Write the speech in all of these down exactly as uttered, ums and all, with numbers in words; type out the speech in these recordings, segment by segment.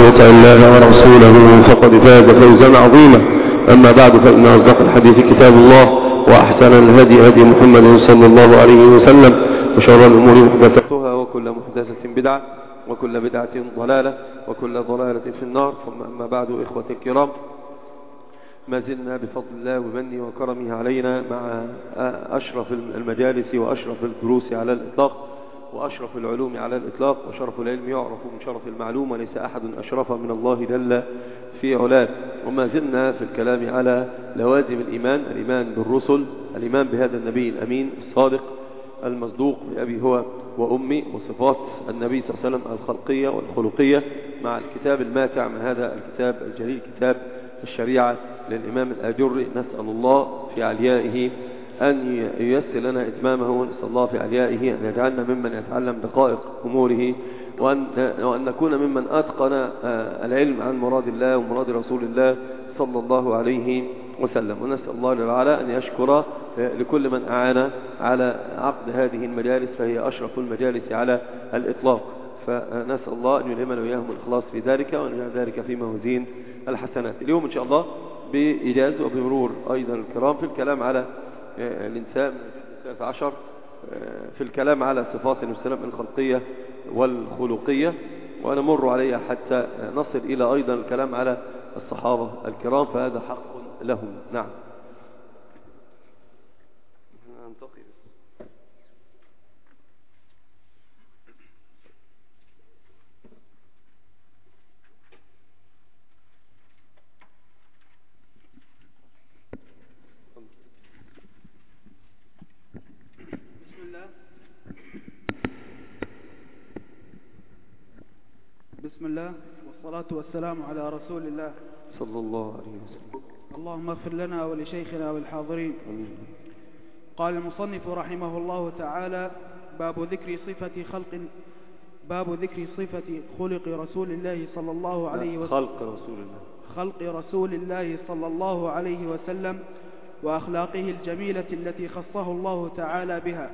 يطع الله ورسوله فقد فاز فوزا عظيما. أما بعد، فإن أصدق الحديث كتاب الله، وأحسن الهدي هدي محمد صلى الله عليه وسلم، وشر الأمور محدثاتها، وكل محدثة بدعة، وكل بدعة ضلالة، وكل ضلالة في النار. ثم أما بعد، إخوة الكرام، ما زلنا بفضل الله ومنه وكرمه علينا مع أشرف المجالس وأشرف الدروس على الإطلاق، وأشرف العلوم على الإطلاق، وشرف العلم يعرف من شرف المعلوم، وليس أحد أشرف من الله جل في علاه. وما زلنا في الكلام على لوازم الإيمان، الإيمان بالرسل، الإيمان بهذا النبي الأمين الصادق المصدوق بأبي هو وأمي، وصفات النبي صلى الله عليه وسلم الخلقية والخلقية، مع الكتاب الماتع من هذا الكتاب الجليل، كتاب الشريعة للإمام الآجري. نسأل الله في عليائه أن ييسر لنا إتمامه، ونسأل الله في عليائه أن يجعلنا ممن يتعلم دقائق أموره، وأن, وأن نكون ممن أتقن العلم عن مراد الله ومراد رسول الله صلى الله عليه وسلم. ونسأل الله تعالى أن يشكر لكل من أعان على عقد هذه المجالس، فهي أشرف المجالس على الإطلاق. فنسأل الله أن يلهمنا وإياهم الإخلاص في ذلك، وأن يجعل ذلك في موازين الحسنات. اليوم إن شاء الله بإيجاز وبمرور أيضا الكرام في الكلام على الإنسان الثالث عشر، في الكلام على صفات النبي صلى الله عليه وسلم الخلقية والخلقية، ونمر عليها حتى نصل إلى أيضا الكلام على الصحابة الكرام، فهذا حق لهم. نعم. بسم الله والصلاة والسلام على رسول الله صلى الله عليه وسلم. اللهم اغفر لنا ولشيخنا والحاضرين. أمين. قال المصنف رحمه الله تعالى: باب ذكر صفة خلق باب ذكر صفة خلق رسول الله صلى الله عليه وسلم خلق رسول الله خلق رسول الله صلى الله عليه وسلم وأخلاقه الجميلة التي خصه الله تعالى بها.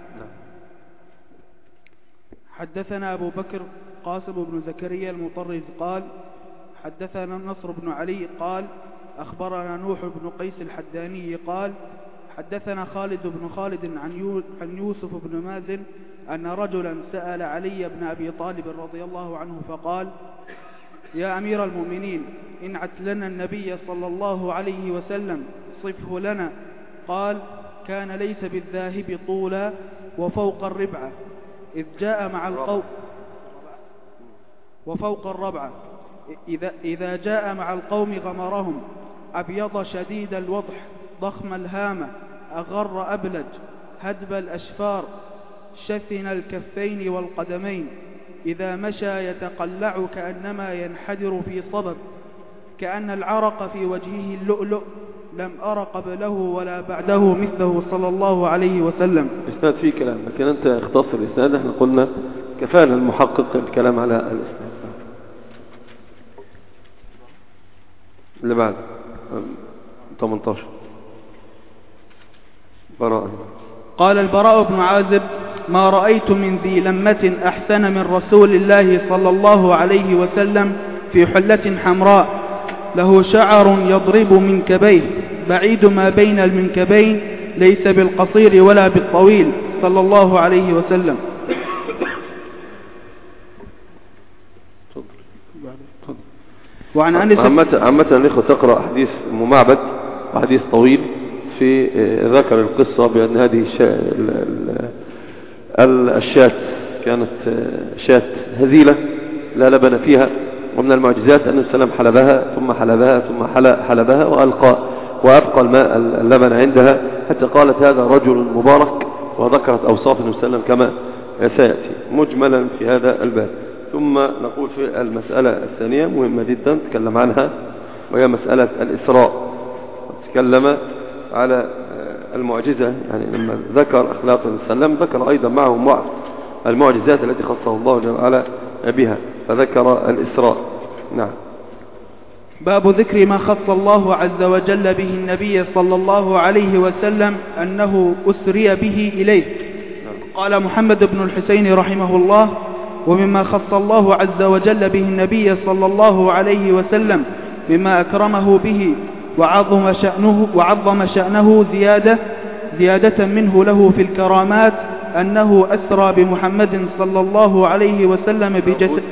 حدثنا أبو بكر قاسم بن زكريا المطرز قال: حدثنا نصر بن علي قال: أخبرنا نوح بن قيس الحداني قال: حدثنا خالد بن خالد عن يوسف بن مازن أن رجلا سأل علي بن أبي طالب رضي الله عنه فقال: يا أمير المؤمنين، انعت لنا النبي صلى الله عليه وسلم، صفه لنا. قال: كان ليس بالذاهب طولا وفوق الربعة، إذ جاء مع القوم وفوق الربعة إذا, إذا جاء مع القوم غمرهم، أبيض شديد الوضح، ضخم الهامة، أغر أبلج، هدب الأشفار، شثن الكفين والقدمين، إذا مشى يتقلع كأنما ينحدر في صبب، كأن العرق في وجهه اللؤلؤ، لم أر قبله ولا بعده مثله صلى الله عليه وسلم. إسناد فيه كلام، لكن أنت اختصر الإسناد. احنا قلنا كفانا المحقق الكلام على الإسناد. اللي بعد ثمانية عشر. براء. قال البراء بن عازب: ما رأيت من ذي لمة أحسن من رسول الله صلى الله عليه وسلم، في حلة حمراء، له شعر يضرب منكبيه، بعيد ما بين المنكبين، ليس بالقصير ولا بالطويل، صلى الله عليه وسلم. وعن أنس عامة عامة الإخوة تقرأ حديث ممعبد وحديث طويل في ذكر القصة بأن هذه الشاة كانت شاة هزيلة لا لبن فيها، ومن المعجزات أن السلام حلبها ثم حلبها ثم حلبها وألقى وأبقى الماء اللبن عندها، حتى قالت هذا رجل مبارك، وذكرت أوصاف النبي صلى الله عليه وسلم كما سيأتي مجملا في هذا الباب. ثم نقول في المسألة الثانية مهمة جدا تكلم عنها، وهي مسألة الإسراء. تكلم على المعجزة، يعني لما ذكر أخلاق النبي صلى الله عليه وسلم ذكر أيضا معهم بعض المعجزات التي خصه الله جل وعلا بها، فذكر الإسراء. نعم. باب ذكر ما خص الله عز وجل به النبي صلى الله عليه وسلم أنه أسري به إليه. قال محمد بن الحسين رحمه الله: ومما خص الله عز وجل به النبي صلى الله عليه وسلم مما أكرمه به وعظم شأنه, وعظم شأنه زيادة, زيادة منه له في الكرامات أنه أسرى بمحمد صلى الله عليه وسلم بجسد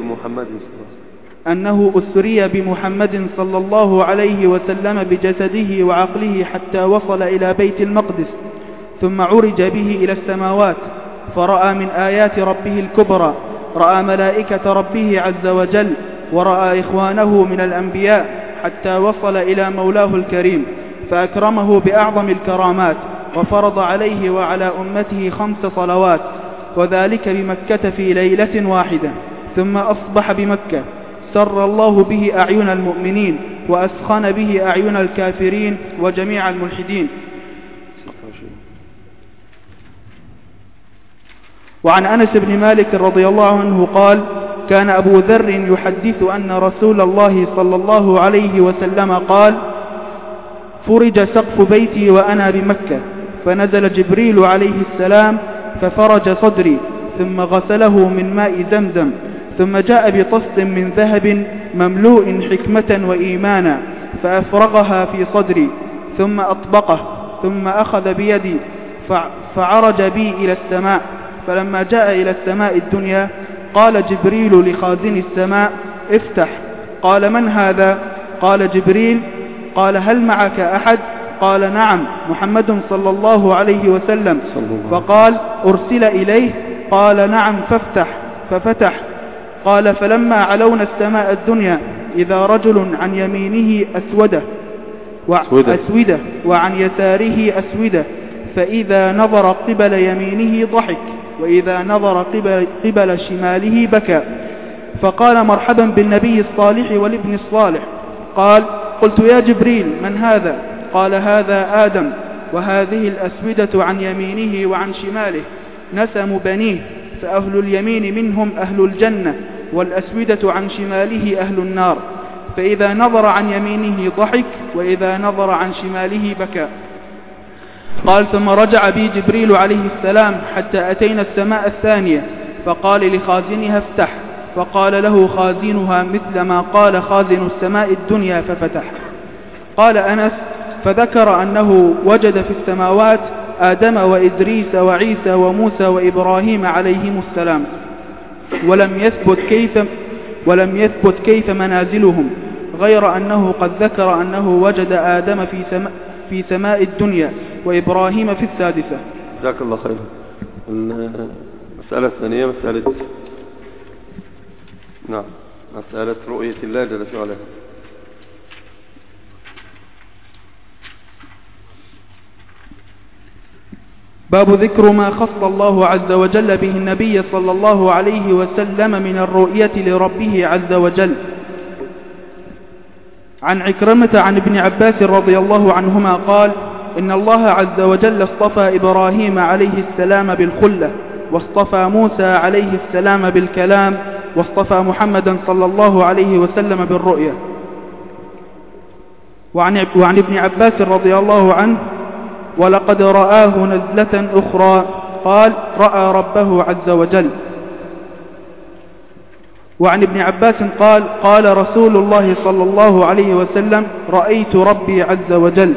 أنه أسري بمحمد صلى الله عليه وسلم بجسده وعقله حتى وصل إلى بيت المقدس، ثم عرج به إلى السماوات فرأى من آيات ربه الكبرى، رأى ملائكة ربه عز وجل، ورأى إخوانه من الأنبياء، حتى وصل إلى مولاه الكريم فأكرمه بأعظم الكرامات، وفرض عليه وعلى أمته خمس صلوات، وذلك بمكة في ليلة واحدة. ثم أصبح بمكة سر الله به أعين المؤمنين وأسخن به أعين الكافرين وجميع الملحدين. وعن أنس بن مالك رضي الله عنه قال: كان أبو ذر يحدث أن رسول الله صلى الله عليه وسلم قال: فرج سقف بيتي وأنا بمكة، فنزل جبريل عليه السلام ففرج صدري، ثم غسله من ماء زمزم، ثم جاء بطست من ذهب مملوء حكمة وإيمانا فأفرغها في صدري، ثم أطبقه، ثم أخذ بيدي فعرج بي إلى السماء. فلما جاء إلى السماء الدنيا قال جبريل لخازن السماء: افتح. قال: من هذا؟ قال: جبريل. قال: هل معك أحد؟ قال: نعم، محمد صلى الله عليه وسلم. فقال: أرسل إليه؟ قال: نعم، فافتح. ففتح. قال: فلما علونا السماء الدنيا إذا رجل عن يمينه أسودة وأسودة وعن يساره أسودة، فإذا نظر قبل يمينه ضحك، وإذا نظر قبل, قبل شماله بكى. فقال: مرحبا بالنبي الصالح والابن الصالح. قال: قلت: يا جبريل، من هذا؟ قال: هذا آدم، وهذه الأسودة عن يمينه وعن شماله نسم بنيه، فأهل اليمين منهم أهل الجنة، والأسودة عن شماله أهل النار. فإذا نظر عن يمينه ضحك، وإذا نظر عن شماله بكى. قال: ثم رجع بي جبريل عليه السلام حتى أتينا السماء الثانية، فقال لخازنها: افتح. فقال له خازنها مثل ما قال خازن السماء الدنيا ففتح. قال أنس: فذكر أنه وجد في السماوات آدم وإدريس وعيسى وموسى وإبراهيم عليهم السلام، ولم يثبت كيف ولم يثبت كيف منازلهم، غير أنه قد ذكر أنه وجد آدم في سماء في سماء الدنيا وإبراهيم في السادسة. جزاك الله خيرا. المسألة الثانية مسألة نعم مسألة رؤية الله جل في علاه. باب ذكر ما خص الله عز وجل به النبي صلى الله عليه وسلم من الرؤية لربه عز وجل. عن عكرمة عن ابن عباس رضي الله عنهما قال: إن الله عز وجل اصطفى إبراهيم عليه السلام بالخلة، واصطفى موسى عليه السلام بالكلام، واصطفى محمدا صلى الله عليه وسلم بالرؤية. وعن, وعن ابن عباس رضي الله عنه: ولقد رآه نزلة أخرى، قال: رأى ربه عز وجل. وعن ابن عباس قال: قال رسول الله صلى الله عليه وسلم: رأيت ربي عز وجل.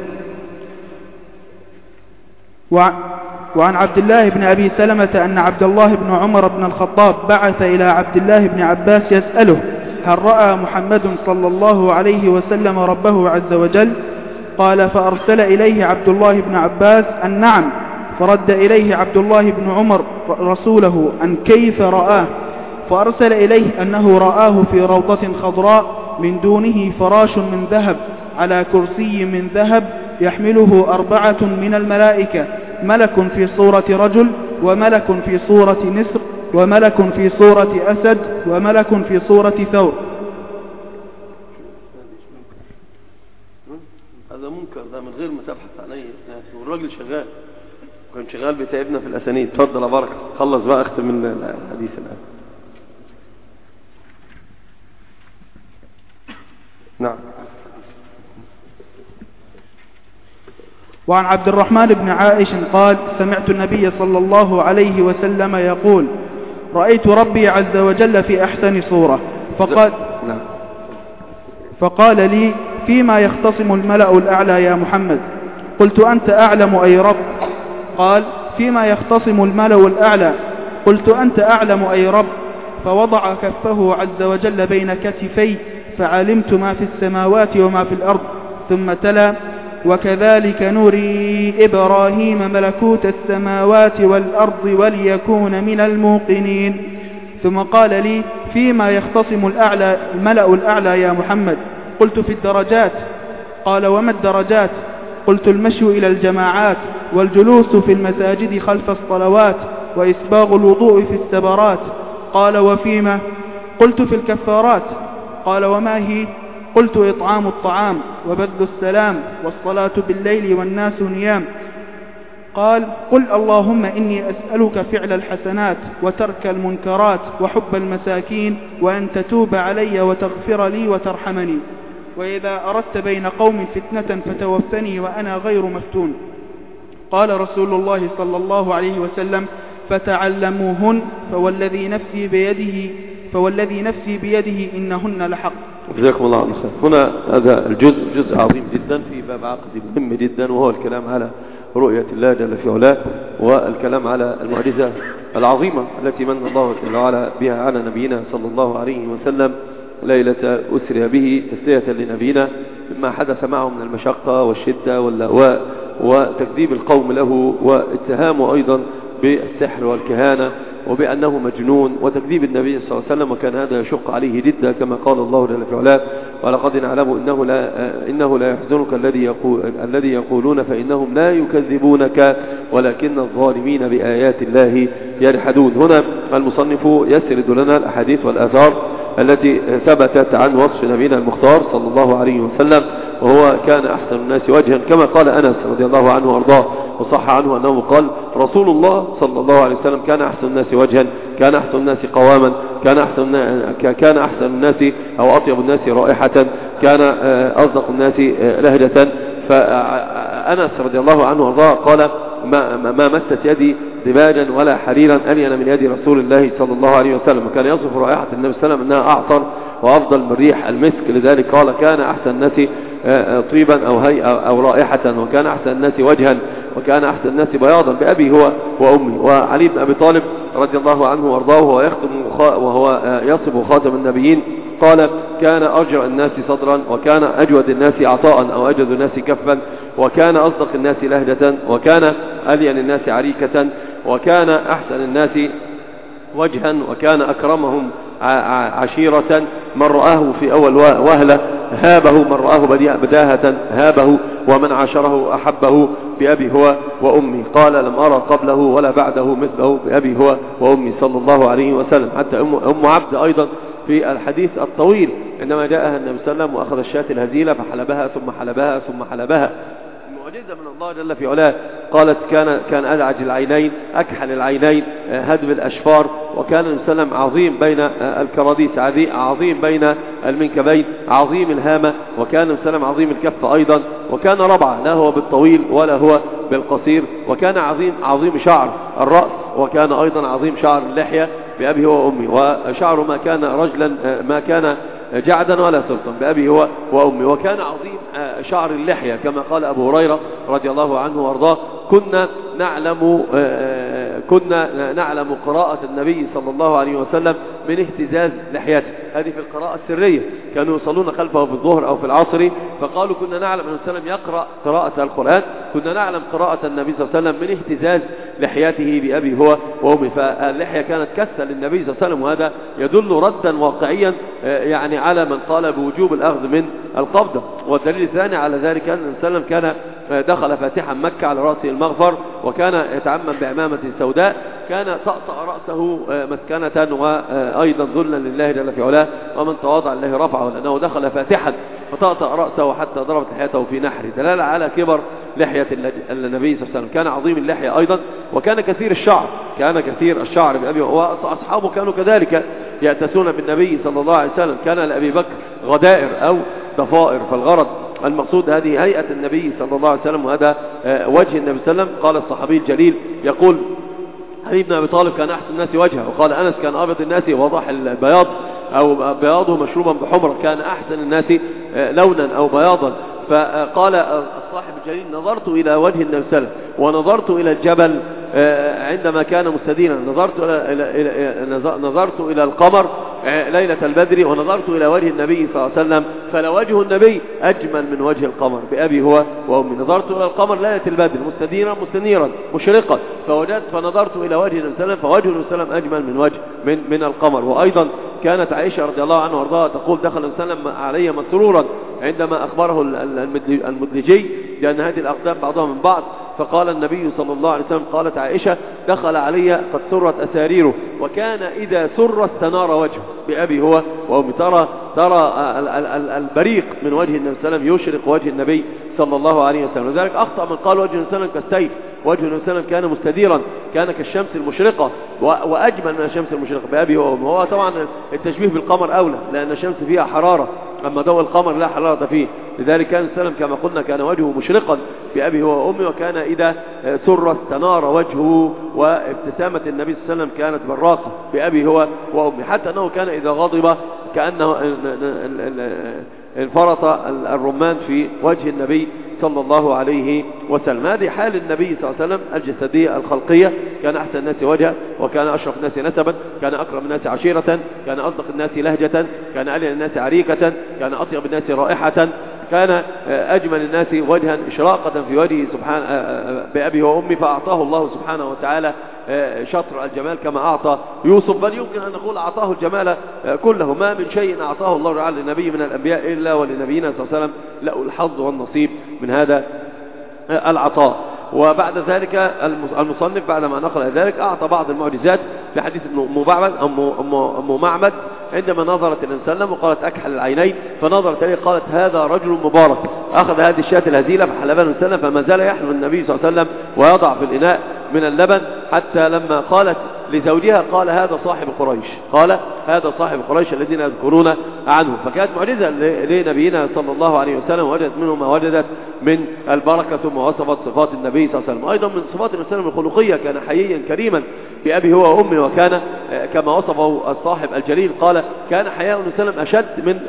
وعن عبد الله بن أبي سلمة أن عبد الله بن عمر بن الخطاب بعث إلى عبد الله بن عباس يسأله: هل رأى محمد صلى الله عليه وسلم ربه عز وجل؟ قال: فأرسل إليه عبد الله بن عباس أن نعم، فرد إليه عبد الله بن عمر رسوله أن كيف رآه، فأرسل إليه أنه رآه في روضة خضراء من دونه فراش من ذهب على كرسي من ذهب يحمله أربعة من الملائكة، ملك في صورة رجل، وملك في صورة نسر، وملك في صورة أسد، وملك في صورة ثور. هذا منكر، ده من غير ما تبحث عليه، والراجل شغال كان شغال بيتعبنا في الأسانيد. اتفضل يا بركة، خلص بقى، اختم من الحديث الآن. نعم. وعن عبد الرحمن بن عائش قال: سمعت النبي صلى الله عليه وسلم يقول: رأيت ربي عز وجل في أحسن صورة. فقال, فقال لي فيما يختصم الملأ الأعلى يا محمد؟ قلت أنت أعلم أي رب. قال فيما يختصم الملأ الأعلى. قلت أنت أعلم أي رب. فوضع كفه عز وجل بين كتفي فعلمت ما في السماوات وما في الأرض. ثم تلا وكذلك نري إبراهيم ملكوت السماوات والأرض وليكون من الموقنين. ثم قال لي فيما يختصم الأعلى الملأ الأعلى يا محمد؟ قلت في الدرجات. قال وما الدرجات؟ قلت المشي إلى الجماعات والجلوس في المساجد خلف الصلوات وإسباغ الوضوء في السبرات. قال وفيما؟ قلت في الكفارات. قال وما هي؟ قلت إطعام الطعام وبذل السلام والصلاة بالليل والناس نيام. قال قل اللهم إني أسألك فعل الحسنات وترك المنكرات وحب المساكين وأن تتوب علي وتغفر لي وترحمني، وإذا أردت بين قوم فتنة فتوفني وأنا غير مفتون. قال رسول الله صلى الله عليه وسلم فتعلموهن فوالذي نفسي بيده فوالذي نفسي بيده إنهن لحق. جزاكم الله خير. هنا هذا الجزء جزء عظيم جدا في باب عقدي مهم جدا، وهو الكلام على رؤية الله جل في علاه، والكلام على المعجزة العظيمة التي من الله جل وعلا بها على نبينا صلى الله عليه وسلم ليلة أسري به تسلية لنبينا مما حدث معه من المشقة والشدة واللأواء وتكذيب القوم له واتهامه أيضا بالسحر والكهانة وبأنه مجنون وتكذيب النبي صلى الله عليه وسلم، وكان هذا يشق عليه جدا كما قال الله جل في علاه ولقد نعلم إنه لا, إنه لا يحزنك الذي يقول الذي يقولون فإنهم لا يكذبونك ولكن الظالمين بآيات الله يجحدون. هنا المصنف يسرد لنا الأحاديث والآثار التي ثبتت عن وصف نبينا المختار صلى الله عليه وسلم، وهو كان أحسن الناس وجها كما قال أنس رضي الله عنه وارضاه، وصح عنه أنه قال رسول الله صلى الله عليه وسلم كان أحسن الناس وجها، كان أحسن الناس قواما، كان أحسن كان أحسن الناس أو أطيب الناس رائحة، كان أصدق الناس لهجة. فأنس رضي الله عنه وارضاه قال ما, ما مست يدي دباجا ولا حريرا ألين من يد رسول الله صلى الله عليه وسلم، وكان يصف رائحة النبي صلى الله عليه وسلم أنها أعطر وأفضل من ريح المسك، لذلك قال كان أحسن الناس طيبا أو هيئة أو رائحة، وكان أحسن الناس وجها، وكان أحسن الناس بياضا بأبي هو وأمي. وعلي بن أبي طالب رضي الله عنه وارضاه وهو يختم وهو يصف خاتم النبيين قال كان أرجع الناس صدرا، وكان أجود الناس عطاء أو أجود الناس كفا، وكان أصدق الناس لهجة، وكان ألين الناس عريكة، وكان أحسن الناس وجها، وكان أكرمهم عشيرة. من رآه في أول وهلة هابه، من رآه بداهة هابه، ومن عاشره أحبه بأبي هو وأمي. قال لم أرى قبله ولا بعده مثله بأبي هو وأمي صلى الله عليه وسلم. حتى أم عبد أيضا في الحديث الطويل عندما جاءها النبي صلى الله عليه وسلم وأخذ الشاة الهزيلة فحلبها ثم حلبها ثم حلبها، معجزة من الله جل في علاه. قالت كان كان أدعج العينين أكحل العينين هدب الأشفار، وكان النبي صلى الله عليه وسلم عظيم بين الكراديس، عظيم بين المنكبين، عظيم الهامة، وكان النبي صلى الله عليه وسلم عظيم الكف أيضا، وكان ربعة لا هو بالطويل ولا هو بالقصير، وكان عظيم عظيم شعر الرأس، وكان أيضا عظيم شعر اللحية بأبي هو وأمي، وشعره ما كان رجلا ما كان جعدا ولا سلطا بأبي هو وأمي، وكان عظيم شعر اللحية كما قال أبو هريرة رضي الله عنه وارضاه كنا نعلم كنا نعلم قراءة النبي صلى الله عليه وسلم من اهتزاز لحيته. هذه في القراءة السرية، كانوا يصلون خلفه في الظهر أو في العصر، فقالوا كنا نعلم أن النبي صلى الله عليه وسلم يقرأ قراءة القرآن، كنا نعلم قراءة النبي صلى الله عليه وسلم من اهتزاز لحيته بأبي هو وأمي. فاللحية كانت كثة للنبي صلى الله عليه وسلم، وهذا يدل ردا واقعيا يعني على من قال بوجوب الأخذ من القبضة. والدليل الثاني على ذلك أن النبي صلى الله عليه وسلم كان دخل فاتحا مكة على رأسه المغفر، وكان يتعمم بعمامة سوداء، كان طأطأ رأسه مسكنة وأيضا ذلا لله جل في علاه، ومن تواضع لله رفعه، لأنه دخل فاتحا فطأطأ رأسه حتى ضربت لحيته في نحره، دلالة على كبر لحية النبي صلى الله عليه وسلم. كان عظيم اللحية أيضا، وكان كثير الشعر، كان كثير الشعر بأبي، وأصحابه كانوا كذلك يأتسون بالنبي صلى الله عليه وسلم. كان لأبي بكر غدائر أو ضفائر، فالغرض المقصود هذه هيئة النبي صلى الله عليه وسلم، وهذا وجه النبي صلى الله عليه وسلم. قال الصحابي الجليل يقول علي بن أبي طالب كان أحسن الناس وجهه، وقال أنس كان أبيض الناس واضح البياض أو بياضه مشروبا بحمرة، كان أحسن الناس لونا أو بياضا. فقال الصاحب الجليل نظرت إلى وجه النبي صلى الله عليه وسلم ونظرت إلى الجبل عندما كان مستدينا، نظرت إلى نظرت إلى القمر ليلة البدر ونظرت إلى وجه النبي صلى الله عليه وسلم فلوجه النبي أجمل من وجه القمر بأبي هو وأمي. نظرت إلى القمر ليلة البدر مستديرا مستنيرا مشرقا فوجدت فنظرت إلى وجه النبي صلى الله عليه وسلم فوجه النبي صلى الله عليه وسلم أجمل من وجه من من القمر. وأيضا كانت عائشة رضي الله عنها وارضاها تقول دخل النبي صلى الله عليه وسلم علي مسرورا عندما أخبره المدلجي لأن هذه الأقدام بعضها من بعض، فقال النبي صلى الله عليه وسلم قالت عائشة دخل علي قد سرت أساريره وكان إذا سر استنار وجهه بأبي هو وأمي. ترى ترى البريق من وجه النبي صلى الله عليه وسلم يشرق وجه النبي صلى الله عليه وسلم. لذلك أخطأ من قال وجه النبي صلى الله عليه وسلم كالسيف، وجه النبي صلى الله عليه وسلم كان مستديرا، كان كالشمس المشرقة وأجمل من الشمس المشرقة بأبي هو وأمي. هو طبعا التشبيه بالقمر أولى لأن الشمس فيها حرارة أما ضوء القمر لا حرارة فيه، لذلك كان السلام كما قلنا كان وجهه مشرقا بأبي هو وأمي، وكان إذا سر استنار وجهه، وابتسامة النبي صلى الله عليه وسلم كانت براقة بأبي هو وأمي، حتى أنه كان إذا غضب كأنه انفرط الرمان في وجه النبي صلى الله عليه وسلم. هذه حال النبي صلى الله عليه وسلم الجسدية الخلقية، كان أحسن الناس وجها، وكان أشرف الناس نسبا، كان أكرم الناس عشيرة، كان أصدق الناس لهجة، كان ألين الناس عريكة، كان أطيب الناس رائحة، كان أجمل الناس وجها إشراقة في وجهه سبحانه بأبي وأمي. فأعطاه الله سبحانه وتعالى شطر الجمال كما أعطى يوسف، بل يمكن أن نقول أعطاه الجمال كله. ما من شيء أعطاه الله تعالى لنبي من الأنبياء إلا ولنبينا صلى الله عليه وسلم له الحظ والنصيب من هذا العطاء. وبعد ذلك المصنف بعدما نقل ذلك أعطى بعض المعجزات في حديث أم معبد أم معبد عندما نظرت النبي صلى الله عليه وسلم وقالت أكحل العينين، فنظرت إليه قالت هذا رجل مبارك، أخذ هذه الشاة الهزيلة فحلبها النبي صلى الله عليه وسلم، فما زال يحلب النبي صلى الله عليه وسلم ويضع في الإناء من اللبن، حتى لما قالت لزوجها قال هذا صاحب قريش، قال هذا صاحب قريش الذين يذكرون عنه. فكانت معجزة لنبينا صلى الله عليه وسلم، وجدت منه ما وجدت من البركة، ثم وصفت صفات النبي صلى الله عليه وسلم. أيضا من صفات النبي صلى الله عليه وسلم الخلقية كان حييا كريما بأبي هو وأمي، وكان كما وصفه الصاحب الجليل قال كان حياء النبي صلى الله عليه وسلم أشد من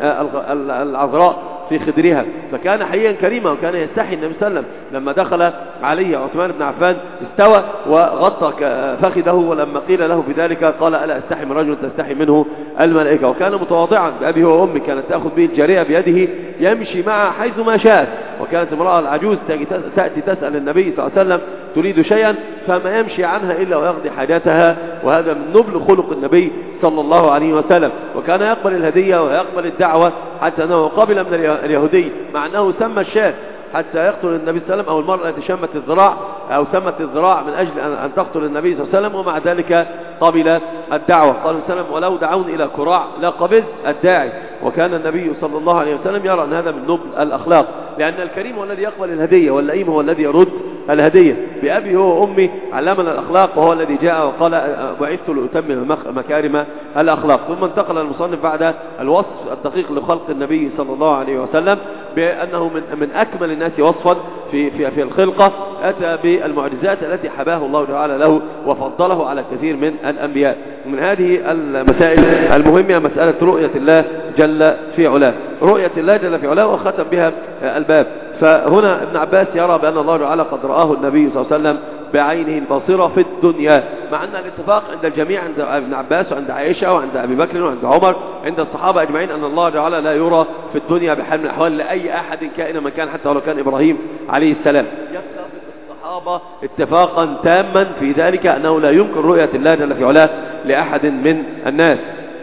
العذراء في خدرها، فكان حيا كريما وكان يستحي النبي صلى الله عليه وسلم. لما دخل عليه عثمان بن عفان استوى وغطى فخذه، ولما قيل له بذلك قال ألا أستحي من رجل تستحي منه الملائكة. وكان متواضعا بأبي هو وأمي، كانت تأخذ به الجارية بيده يمشي معها حيث ما شاءت. وكانت امرأة العجوز تأتي تسأل النبي صلى الله عليه وسلم تريد شيئا فما يمشي عنها إلا ويقضي حاجاتها، وهذا من نبل خلق النبي صلى الله عليه وسلم. وكان يقبل الهدية ويقبل الدعوة، حتى أنه قبل من اليهودي مع أنه سمى الشاة حتى يقتل النبي صلى الله عليه وسلم، أو المرأة التي شمت الذراع أو سمت الذراع من أجل أن تقتل النبي صلى الله عليه وسلم، ومع ذلك قبل الدعوة. قال النبي صلى الله عليه وسلم ولو دعون إلى كراع لا قبل الداعي. وكان النبي صلى الله عليه وسلم يرى أن هذا من نبل الأخلاق، لأن الكريم هو الذي يقبل الهدية، واللئيم هو الذي يرد الهدية. بأبي هو وأمي علمنا الأخلاق، وهو الذي جاء وقال بعثت لأتمم مكارم الأخلاق. ثم انتقل المصنف بعد الوصف الدقيق لخلق النبي صلى الله عليه وسلم بأنه من من أكمل الناس وصفا في في في الخلقة، أتى بالمعجزات التي حباه الله تعالى له وفضله على كثير من الأنبياء. ومن هذه المسائل المهمة مسألة رؤية الله جل في علاه، رؤية الله جل في علاه، وختم بها الباب. فهنا ابن عباس يرى بأن الله تعالى قد رآه النبي صلى الله عليه وسلم بعينه البصيرة في الدنيا، مع أن الاتفاق عند الجميع، عند ابن عباس وعند عائشة وعند أبي بكر وعند عمر عند الصحابة أجمعين، أن الله تعالى لا يرى في الدنيا بحال من الأحوال لأي أحد كائنا من كان، حتى ولو كان إبراهيم عليه السلام. يتفق الصحابة اتفاقا تاما في ذلك أنه لا يمكن رؤية الله جل في علاه لأحد من الناس،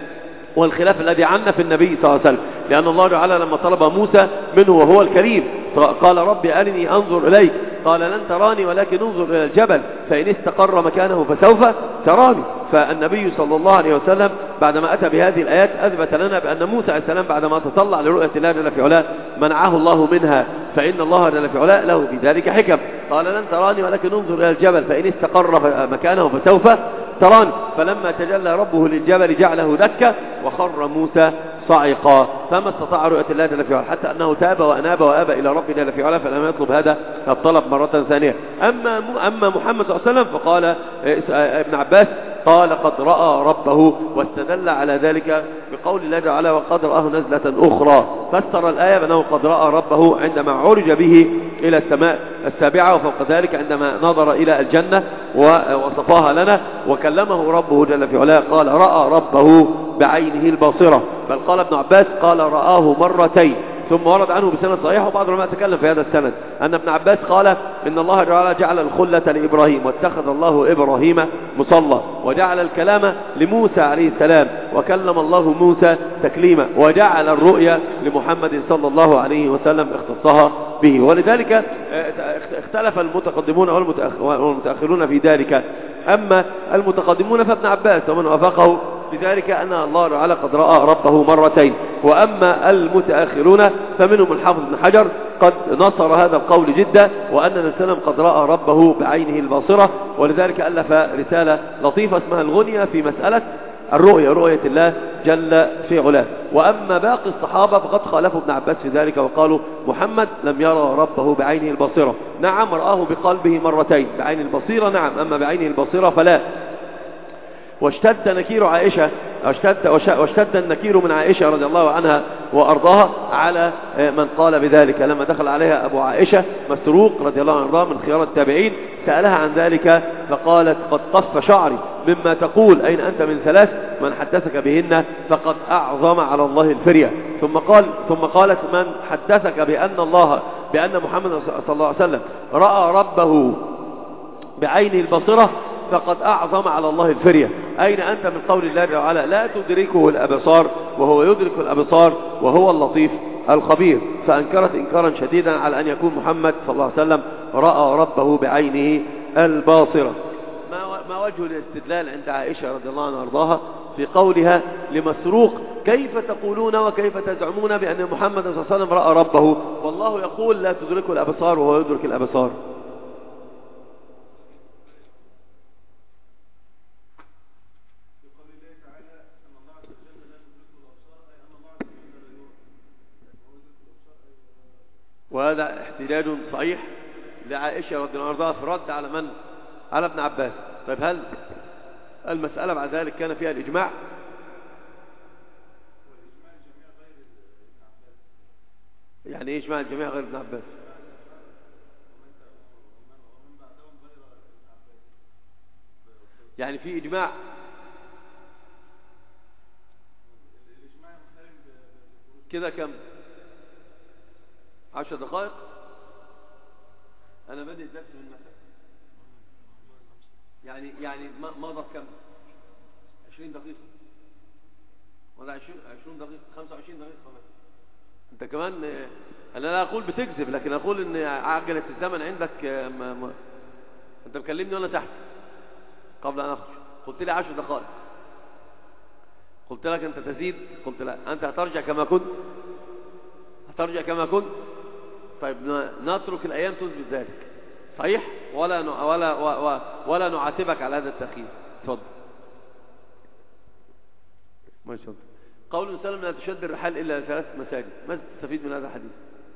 والخلاف الذي عنا في النبي صلى الله عليه وسلم، لأن الله تعالى لما طلب موسى منه وهو الكريم قال ربي أرني أنظر إليك، قال لن تراني ولكن انظر إلى الجبل فإن استقر مكانه فسوف تراني. فالنبي صلى الله عليه وسلم بعدما أتى بهذه الآيات أثبت لنا بأن موسى عليه السلام بعدما تطلع لرؤية الله جل في علاه منعه الله منها، فإن الله جل في علاه له في ذلك حكم. قال لن تراني ولكن انظر إلى الجبل فإن استقر مكانه فسوف تراني. فلما تجلى ربه للجبل جعله دكا وخر موسى صعقا، فما استطاع رؤية الله جل في علاه، حتى أنه تاب وأناب وآب إلى ربه جل في علاه فلم يطلب هذا الطلب مرة ثانية. أما أما محمد صلى الله عليه وسلم فقال ابن عباس قال قد رأى ربه، واستدل على ذلك بقول الله تعالى وقد رآه نزلة أخرى، فسر الآية بأنه قد رأى ربه عندما عرج به إلى السماء السابعة، وفوق ذلك عندما نظر إلى الجنة ووصفها لنا وكلمه ربه جل في علاه قال رأى ربه بعينه الباصرة. بل قال ابن عباس قال رآه مرتين، ثم ورد عنه بسند صحيح، وبعض العلماء تكلم في هذا السند أن ابن عباس قال إن الله تعالى جعل الخلة لإبراهيم واتخذ الله إبراهيم مصلى، وجعل الكلام لموسى عليه السلام وكلم الله موسى تكليما، وجعل الرؤيا لمحمد صلى الله عليه وسلم اختصها به. ولذلك اختلف المتقدمون والمتأخرون في ذلك. أما المتقدمون فابن عباس ومن وافقه بذلك أن الله تعالى قد رأى ربه مرتين، وأما المتأخرون فمنهم الحافظ بن حجر قد نصر هذا القول جدا، وأن النبي صلى الله عليه وسلم قد رأى ربه بعينه الباصرة، ولذلك ألف رسالة لطيفة اسمها الغنية في مسألة الرؤية، رؤية الله جل في علاه. وأما باقي الصحابة فقد خالفوا ابن عباس في ذلك وقالوا محمد لم يرى ربه بعينه الباصرة، نعم رآه بقلبه مرتين، بعين البصيرة نعم، أما بعينه البصيرة فلا. واشتد نكير عائشة واشتد, واشتد النكير من عائشة رضي الله عنها وأرضاها على من قال بذلك، لما دخل عليها أبو عائشة مسروق رضي الله عنه وأرضاه من خيار التابعين سألها عن ذلك فقالت قد قص شعري مما تقول، أين أنت من ثلاث من حدثك بهن فقد أعظم على الله الفرية. ثم قال ثم قالت من حدثك بأن الله بأن محمد صلى الله عليه وسلم رأى ربه بعينه البصرة فقد أعظم على الله الفرية، أين أنت من قول الله تعالى لا تدركه الأبصار وهو يدرك الأبصار وهو اللطيف الخبير. فأنكرت إنكارا شديدا على أن يكون محمد صلى الله عليه وسلم رأى ربه بعينه الباصرة. ما وجه الاستدلال عند عائشة رضي الله عنها وارضاها في قولها لمسروق كيف تقولون وكيف تزعمون بأن محمد صلى الله عليه وسلم رأى ربه والله يقول لا تدركه الأبصار وهو يدرك الأبصار؟ وهذا احتجاج صحيح لعائشة رضي الله عنها في رد على من؟ على ابن عباس. طيب هل المسألة بعد ذلك كان فيها الإجماع؟ يعني ايه إجماع الجميع غير ابن عباس؟ يعني في إجماع كده كم؟ عشر دقائق. أنا بدأت درس من مثلا يعني يعني مضى كم؟ عشرين دقيقة ولا عشرين دقيقة؟ خمسة وعشرين دقيقة كمان. أنت كمان أنا لا أقول بتكذب لكن أقول إن عجلة الزمن عندك ما ما أنت مكلمني وأنا تحت قبل أن أخرج قلت لي عشر دقائق، قلت لك أنت تزيد، قلت لا أنت هترجع كما كنت، هترجع كما كنت. طيب نترك الأيام تثبت ذلك صحيح ولا ولا ولا, ولا نعاتبك على هذا التأخير. اتفضل. ما شاء الله. قول النبي صلى الله عليه وسلم لا تشد الرحال إلا لثلاث مساجد، ماذا تستفيد من هذا الحديث؟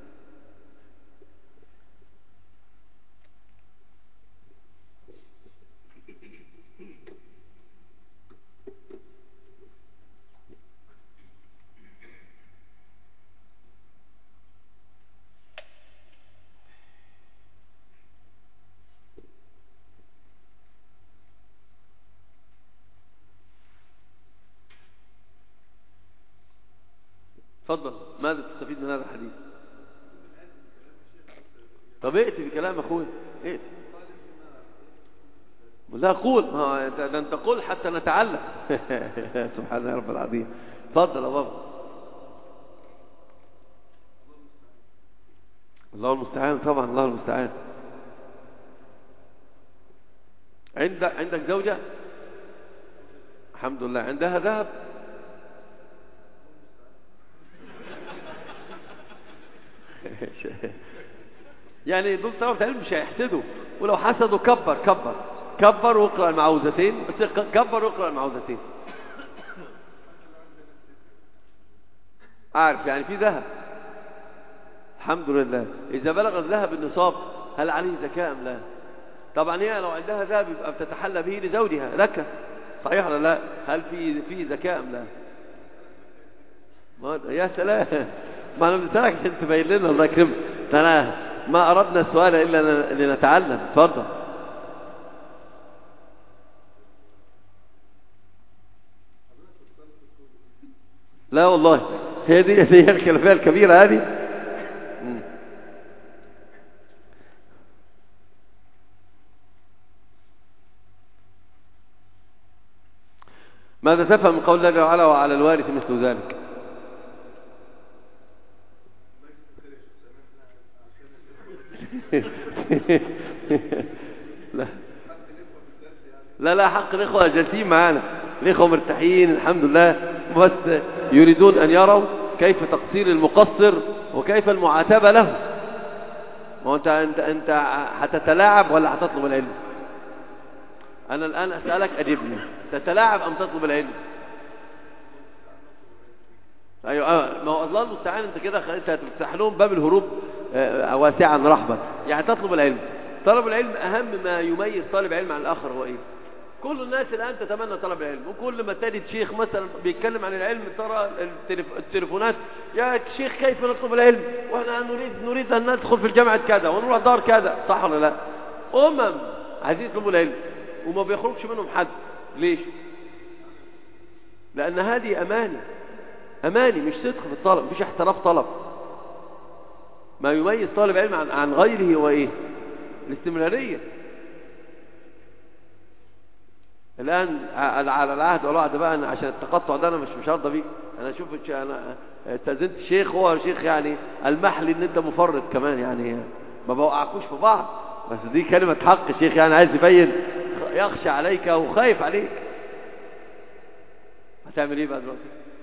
تفضل. ماذا تستفيد من هذا الحديث؟ طب ائتي بكلام اخوي، ائتي. لا قول، ما انت قول حتى نتعلم. سبحان رب العظيم. تفضل يا بابا. الله المستعان. طبعا الله المستعان. عندك عندك زوجة الحمد لله عندها ذهب يعني دول طلبة علم مش هيحسدوا، ولو حسدوا كبر كبر كبر واقرأ المعوذتين، بس كبر واقرأ المعوذتين. أعرف يعني في ذهب الحمد لله. إذا بلغ الذهب النصاب هل عليه زكاة أم لا؟ طبعا هي لو عندها ذهب يبقى بتتحلى به لزوجها لك، صحيح ولا لا؟ هل في في زكاة أم لا؟ ما يا سلام، ما أنا بسألك عشان تبين لنا الله يكرمك. أنا ما أردنا السؤال إلا لنتعلم. اتفضل. لا والله هي دي هي الخلافية الكبيرة هذه. ماذا تفهم من قول الله تعالى وعلى الوارث مثل ذلك؟ لا لا لا حق الإخوة جالسين معانا، الإخوة مرتاحين الحمد لله، بس يريدون أن يروا كيف تقصير المقصر وكيف المعاتبة له. ما أنت أنت أنت هتتلاعب ولا هتطلب العلم؟ أنا الآن أسألك أجبني، تتلاعب أم تطلب العلم؟ أيوة، ما هو الله المستعان. أنت كده أنت هتفتح لهم باب الهروب واسعا رحبا. يعني تطلب العلم. طلب العلم أهم ما يميز طالب علم عن الآخر هو إيه؟ كل الناس الآن تتمنى طلب العلم، وكل ما تجد شيخ مثلا بيتكلم عن العلم ترى التليفونات: يا شيخ كيف نطلب العلم؟ وإحنا نريد نريد أن ندخل في الجامعة كذا ونروح دار كذا، صح ولا لا؟ أمم عايزين يطلبوا العلم وما بيخرجش منهم حد. ليش؟ لأن هذه أماني، أماني مش صدق في الطلب، مفيش احتراف طلب. ما يميز طالب علم عن, عن غيره هو إيه؟ الاستمرارية. الآن على العهد والوعد بقى، أنا عشان التقطع ده أنا مش مش هرضى بيه. أنا أشوف أنا استأذنت الشيخ، هو شيخ يعني المحلي إن أنت مفرط كمان، يعني ما بوقعكوش في بعض، بس دي كلمة حق الشيخ، يعني عايز يبين يخشى عليك وخايف عليك. هتعمل إيه بقى دلوقتي؟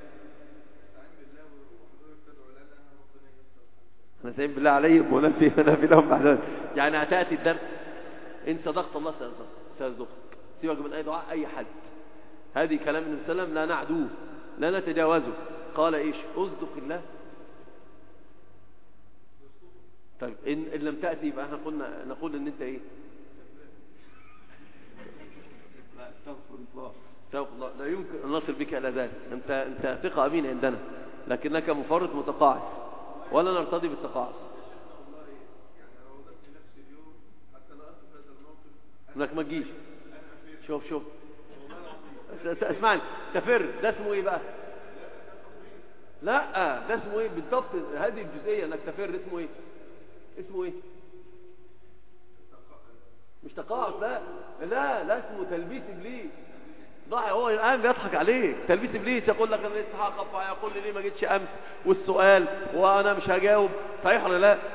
أنا سعيد بالله عليهم ونفي ونفي لهم بعد. يعني هتأتي الدرس إن صدقت الله سيصدقك، سيبك من أي دعاء أي حد. هذه كلام النبي صلى الله عليه وسلم لا نعدوه لا نتجاوزه. قال إيش؟ أصدق الله. طيب إن, إن لم تأتي يبقى احنا قلنا نقول إن أنت إيه؟ لا استغفر الله استغفر الله، لا يمكن أن نصل بك إلى ذلك. أنت أنت ثقة أمين عندنا، لكنك مفرط متقاعس، ولا نرتضي بالتقاعس. انك ما تجيش. شوف شوف اسمعني، تفر ده اسمه ايه بقى؟ لا ده اسمه ايه بالضبط؟ هذه الجزئيه انك تفر اسمه ايه؟ اسمه ايه؟ مش تقاعس، لا لا لا اسمه تلبيس ابليس. ضاع هو الان بيضحك عليك. تلبيس ابليس يقول لك انا لسه هقف، يقول لي ليه ما جيتش امس، والسؤال وانا مش هجاوب، صحيح ولا لا؟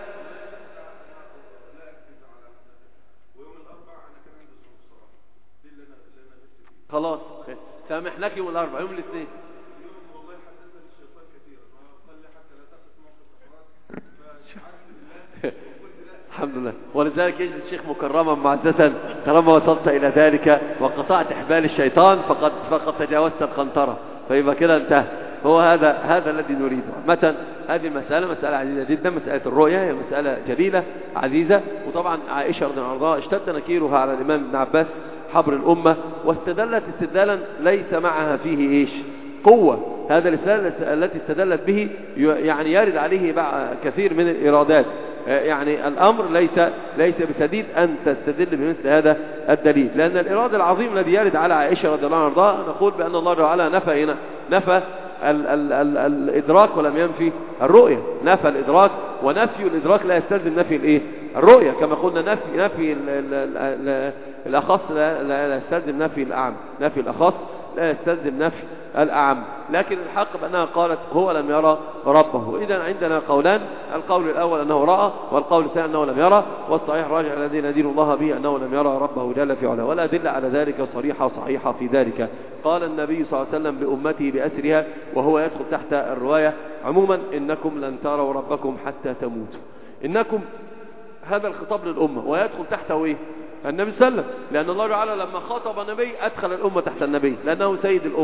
خلاص سامحناك يوم الاربعاء، يوم الاثنين والله حدثني الشيطان كثيرا وقال لي حتى لا تاخذ موقف. الحمد لله. ولذلك يجد الشيخ مكرما معززا طالما وصلت الى ذلك وقطعت احبال الشيطان فقد فقد تجاوزت القنطره، فيبقى كده انتهى. هو هذا هذا الذي نريده. عامة هذه المسألة مسألة عزيزة جدا، مسألة الرؤية هي مسألة جليلة عزيزة. وطبعا عائشة رضي الله عنها اشتد نكيرها على الإمام ابن عباس حبر الأمة، واستدلت استدلالا ليس معها فيه إيش؟ قوة. هذا الاستدلال التي استدلت به يعني يرد عليه كثير من الإرادات، يعني الأمر ليس ليس بسديد أن تستدل بمثل هذا الدليل، لأن الإرادة العظيم الذي يرد على عائشة رضي الله عنها نقول بأن الله تعالى نفى هنا نفى ال ال ال الإدراك ولم ينفي الرؤية. نفى الإدراك، ونفي الإدراك لا يستلزم نفي الإيه؟ الرؤية. كما قلنا نفي نفي ال ال ال الأخص لا, لا يستلزم نفي الأعم، نفي الأخص لا يستلزم نفي الأعم. لكن الحق بأنها قالت هو لم يرى ربه. إذن عندنا قولان، القول الأول أنه رأى، والقول الثاني أنه لم يرى، والصحيح راجع الذي ندين الله به أنه لم يرى ربه جل في علاه، ولا أدلة على ذلك صريحة صحيحة في ذلك. قال النبي صلى الله عليه وسلم لأمته بأسرها وهو يدخل تحت الرواية عموما: إنكم لن تروا ربكم حتى تموتوا. إنكم هذا الخطاب للأمة، ويدخل تحته إيه؟ النبي صلى الله عليه وسلم، لأن الله تعالى لما خاطب النبي أدخل الأمة تحت النبي لأنه سيد الأمة.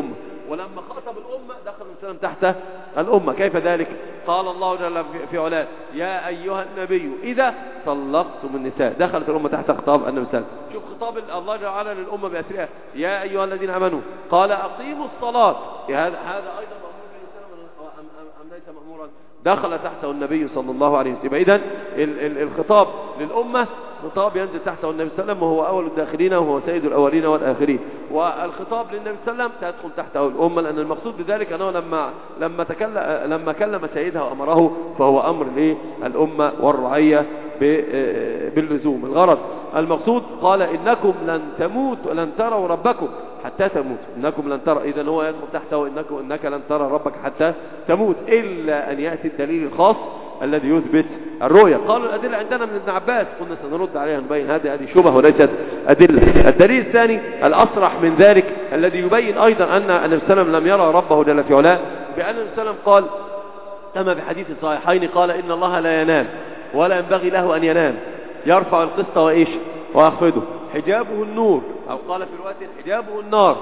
ولما خاطب الأمة دخل النبي تحت الأمة. كيف ذلك؟ قال الله جل في علاه يا أيها النبي إذا طلقتم النساء، دخلت الأمة تحت خطاب النبي صلى الله عليه وسلم. شوف خطاب الله جل وعلا للأمة بأسرها يا أيها الذين آمنوا قال أقيموا الصلاة. هذا هذا أيضا مأمور بالإسلام أم ليس مأمورا؟ دخل تحته النبي صلى الله عليه وسلم. إذن الخطاب للأمة خطاب ينزل تحته النبي صلى الله عليه وسلم وهو أول الداخلين وهو سيد الأولين والآخرين، والخطاب للنبي صلى الله عليه وسلم تدخل تحته الأمة، لأن المقصود بذلك أنه لما لما تكلم لما كلم سيدها وأمره فهو أمر للأمة والرعية باللزوم. الغرض المقصود قال إنكم لن تموتوا لن تروا ربكم حتى تموتوا، إنكم لن ترى، إذن هو يدخل تحته إنك إنك لن ترى ربك حتى تموت إلا أن يأتي الدليل الخاص الذي يثبت الرؤية. قالوا الأدلة عندنا من ابن عباس، قلنا سنرد عليها نبين هذه هذه شبه وليست أدلة. الدليل الثاني الأصرح من ذلك الذي يبين أيضا أن النبي صلى الله عليه وسلم لم يرى ربه جل في علاه، بأن النبي صلى الله عليه وسلم قال كما في حديث الصحيحين قال إن الله لا ينام ولا ينبغي له أن ينام، يرفع القسط وإيش ويخفضه، حجابه النور، أو قال في رواية حجابه النار،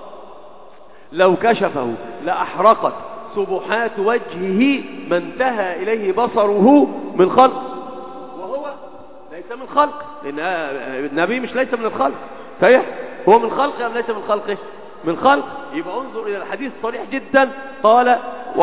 لو كشفه لأحرقت سبحات وجهه ما انتهى إليه بصره من خلق، وهو ليس من خلق، لأن النبي مش ليس من الخلق، صحيح؟ هو من خلقه أم ليس من خلقه؟ من خلق. يبقى انظر إلى الحديث الصريح جدا، قال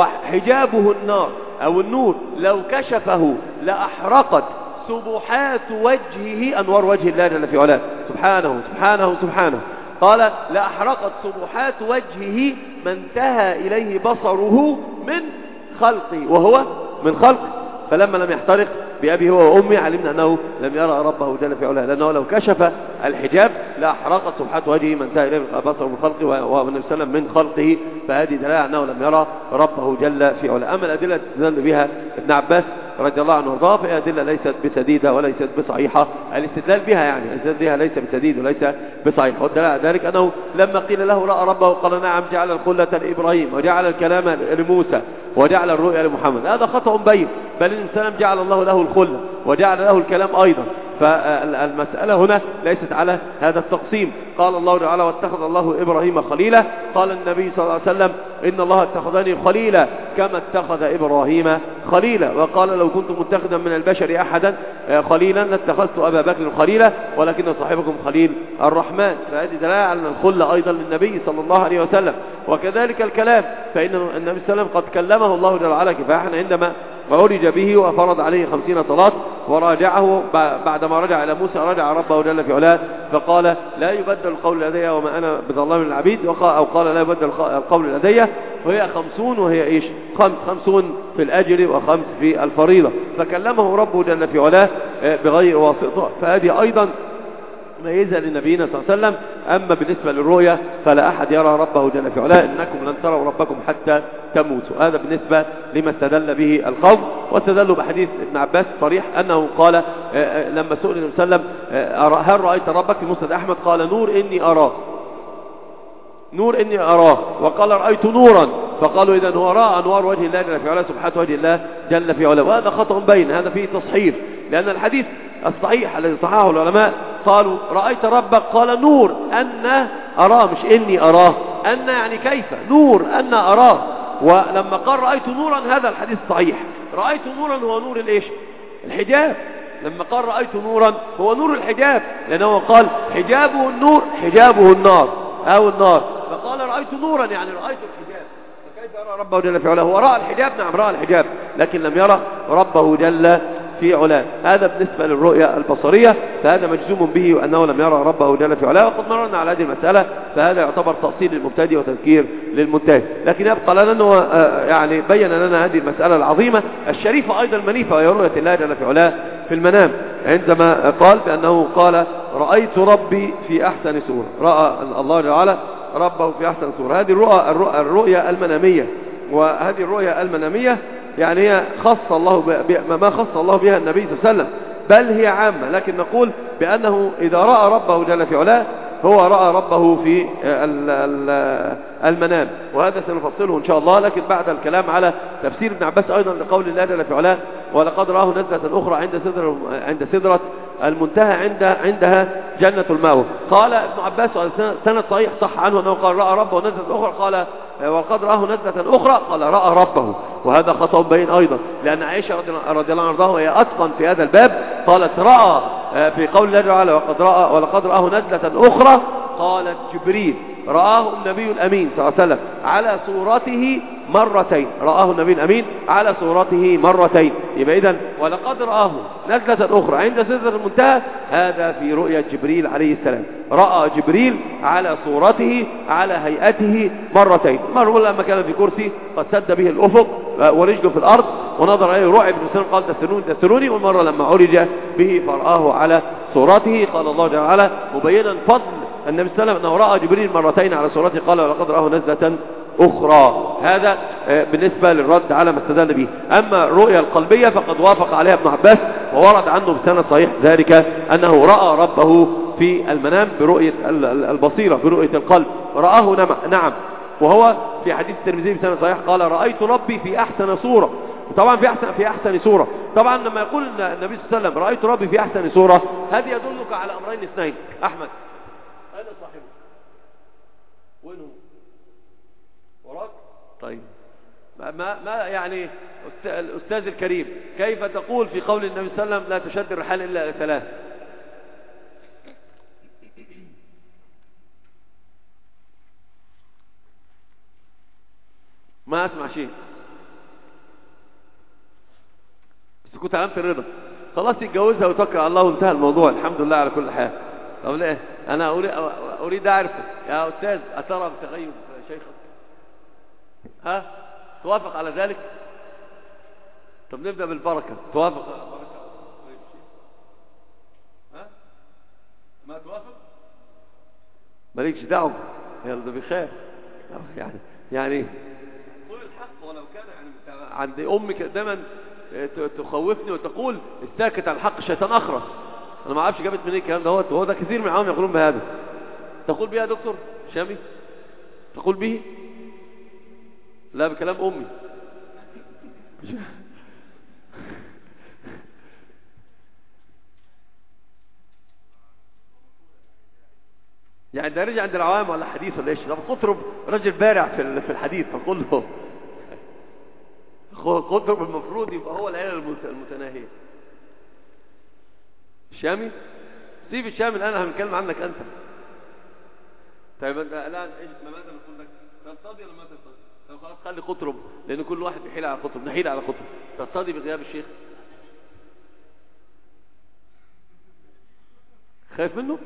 وحجابه النار أو النور لو كشفه لأحرقت سبحات وجهه، أنوار وجه الله جل في علاه سبحانه سبحانه سبحانه، قال لأحرقت سبحات وجهه ما انتهى إليه بصره من خلقه، وهو من خلقه. فلما لم يحترق بأبي هو وأمي علمنا أنه لم يرى ربه جل في علاه، لأنه لو كشف الحجاب لأحرقت سبحات وجهه ما انتهى إليه بصره من خلقه، والنبي صلى الله عليه وسلم من خلقه، فهذه دلالة أنه لم يرى ربه جل في علاه. أما الأدلة تدل بها ابن عباس رضي الله عنه وارضاه فهي أدلة ليست بسديدة وليست بصحيحة، الاستدلال بها يعني الاستدلال بها ليس بسديد وليس بصحيح. والدليل على ذلك أنه لما قيل له رأى ربه قال نعم، جعل الخلة لإبراهيم وجعل الكلام لموسى وجعل الرؤيا لمحمد، هذا خطأ بين، بل الإنسان جعل الله له الخلة وجعل له الكلام أيضا، فالمسألة هنا ليست على هذا التقسيم. قال الله تعالى واتخذ الله إبراهيم خليلا، قال النبي صلى الله عليه وسلم إن الله اتخذني خليلا كما اتخذ إبراهيم خليلا، وقال لو كنت متخذا من البشر أحدا خليلا لاتخذت أبا بكر خليلا ولكن صاحبكم خليل الرحمن. فهذه دلالة على الخلة أيضا للنبي صلى الله عليه وسلم. وكذلك الكلام، فإن النبي صلى الله عليه وسلم قد كلمه الله جل وعلا كفاحا عندما عرج به وفرض عليه خمسين صلاة، وراجعه بعدما رجع إلى موسى رجع ربه جل في علاه فقال لا يبدل القول لدي وما أنا بظلام للعبيد، أو قال لا يبدل القول لدي، وهي خمسون، وهي إيش خمس خمسون في الأجر وخمس في الفريضة، فكلمه ربه جل في علاه بغير واسطة. فهذه أيضا ميزة لنبينا صلى الله عليه وسلم. أما بالنسبة للرؤيا فلا أحد يرى ربه جل في علاه، إنكم لن تروا ربكم حتى تموتوا. هذا بالنسبة لما استدل به القوم، واستدلوا بحديث ابن عباس صريح أنه قال لما سئل النبي صلى الله عليه وسلم هل رأيت ربك في مسند أحمد قال نور إني أراه، نور إني أراه، وقال رأيت نورا، فقالوا إذا هو رأى أنوار وجه الله جل في علاه سبحانه وجه الله جل في علاه. وهذا خطأ بين، هذا فيه تصحيف، لأن الحديث الصحيح الذي صححه العلماء قالوا رأيت ربك قال نور أن أراه، مش إني أراه، أن يعني كيف، نور أن أراه. ولما قال رأيت نورا هذا الحديث صحيح، رأيت نورا هو نور الإيش الحجاب، لما قال رأيت نورا هو نور الحجاب، لأنه قال حجابه النور حجابه النار أو النار، فقال رأيت نورا يعني رأيت الحجاب. فكيف يرى ربه جل في علاه؟ هو رأى الحجاب، نعم رأى الحجاب، لكن لم يرى ربه جل في علاه. هذا بالنسبة للرؤيا البصرية، فهذا مجزوم به وأنه لم يرى ربه جل في علاه، وقد مررنا على هذه المسألة، فهذا يعتبر تأصيل للمبتدئ وتذكير للمنتهي. لكن يبقى لنا أنه يعني بين لنا هذه المسألة العظيمة الشريفة أيضا المنيفة، وهي رؤية الله جل في علاه في المنام، عندما قال بأنه قال رأيت ربي في أحسن صورة، رأى الله جل وعلا ربه في أحسن صورة. هذه الرؤى الرؤيا المنامية، وهذه الرؤيا المنامية يعني هي خص الله ما خص الله بها النبي صلى الله عليه وسلم، بل هي عامة، لكن نقول بأنه إذا رأى ربه جل في علاه هو رأى ربه في المنام، وهذا سنفصله إن شاء الله، لكن بعد الكلام على تفسير ابن عباس أيضا لقول الله جل في علاه ولقد رآه نزلة أخرى عند سدرة عند سدرة المنتهى عند عندها جنة المأوى. قال ابن عباس سند صحيح صح عنه أنه قال رأى ربه نزلة أخرى، قال ولقد رآه نزلة أخرى قال رأى ربه، وهذا خطأ بين أيضا، لأن عائشة رضي الله عنها وهي أتقن في هذا الباب قالت رأى في قول الله تعالى وقد رأى ولقد رآه نزلة أخرى، قالت جبريل رآه النبي الأمين صلى الله عليه وسلم على صورته مرتين، رآه النبي الأمين على صورته مرتين. يبقى إذن ولقد رآه نزلة أخرى عند سدرة المنتهى، هذا في رؤية جبريل عليه السلام، رأى جبريل على صورته على هيئته مرتين، مرة لما كان في كرسي قد سد به الأفق ورجله في الأرض ونظر إليه رعب بن سلم قال دثروني دثروني، والمرة لما عرج به فرآه على صورته. قال الله جل وعلا مبينا فضل النبي صلى الله عليه وسلم أنه رأى جبريل مرتين على صورته، قال ولقد رآه نزلة أخرى. هذا بالنسبة للرد على ما استدل به. أما الرؤيا القلبية فقد وافق عليها ابن عباس، وورد عنه بسند صحيح ذلك أنه رأى ربه في المنام برؤية البصيرة برؤية القلب، رآه نعم، وهو في حديث الترمذي بسند صحيح قال رأيت ربي في أحسن صورة، طبعا في أحسن في أحسن صورة. طبعا لما يقول النبي صلى الله عليه وسلم رأيت ربي في أحسن صورة، هذه يدلك على أمرين اثنين. أحمد أين صاحبه؟ وين هو؟ وراك؟ طيب ما ما يعني الأستاذ الكريم، كيف تقول في قول النبي صلى الله عليه وسلم لا تشد الرحال إلا إلى ثلاث؟ ما أسمع شيء، بس كنت علامة الرضا، خلاص يتجوزها وتوكل على الله وانتهى الموضوع، الحمد لله على كل حال. طب ليه؟ أنا أريد أريد أعرف يا أستاذ أترى بتغيب شيخك؟ ها؟ توافق على ذلك؟ طب نبدأ بالبركة، توافق على البركة؟ ها؟ ما توافق؟ مالكش دعوة، يلا ده بيخاف يعني يعني قول الحق ولو كان يعني عند أمك دايما تخوفني وتقول الساكت عن الحق الشيطان أخرس. أنا ما أعرفش جابت منين الكلام ده، هو ده كثير من العوام يقولون بهذا. تقول به يا دكتور شامي؟ تقول به؟ لا بكلام أمي. يعني ده رجع عند العوام ولا حديث ولا ايش؟ طب قطرب رجل بارع في في الحديث، فقل له قطرب المفروض يبقى هو العلة المتناهية. الشامي؟ سيب الشامي الآن، هنتكلم عنك أنت. طيب أنت الآن إيش ماذا نقول لك؟ ترتضي ولا ما ترتضي؟ طب خلاص خلي قطرب، لأن كل واحد يحيل على قطرب، نحيل على قطرب. ترتضي بغياب الشيخ؟ خايف منه؟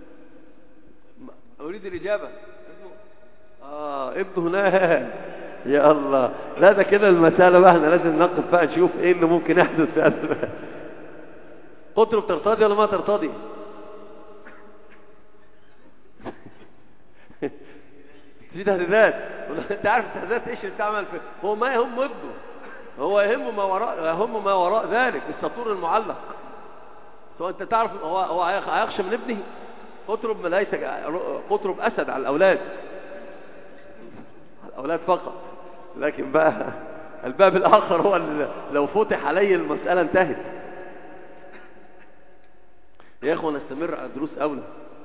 أريد الإجابة. ابنه آه ابنه هناك يا الله. لا ده كده المسألة بقى احنا لازم نقف بقى نشوف ايه اللي ممكن يحدث في هذا. قطرب ترتضي ولا ما ترتضي؟ في تهديدات، انت عارف التهديدات ايش اللي بتعمل في هو ما يهم ابنه، هو يهمه ما وراء يهمه ما وراء ذلك، السطور المعلق. سواء انت تعرف هو هو هيخشى من ابنه. قطرب ليس قطرب أسد على الأولاد، الأولاد فقط، لكن بقى الباب الآخر هو لو فتح عليه المسألة انتهت. يا أخوة نستمر على الدروس أولى.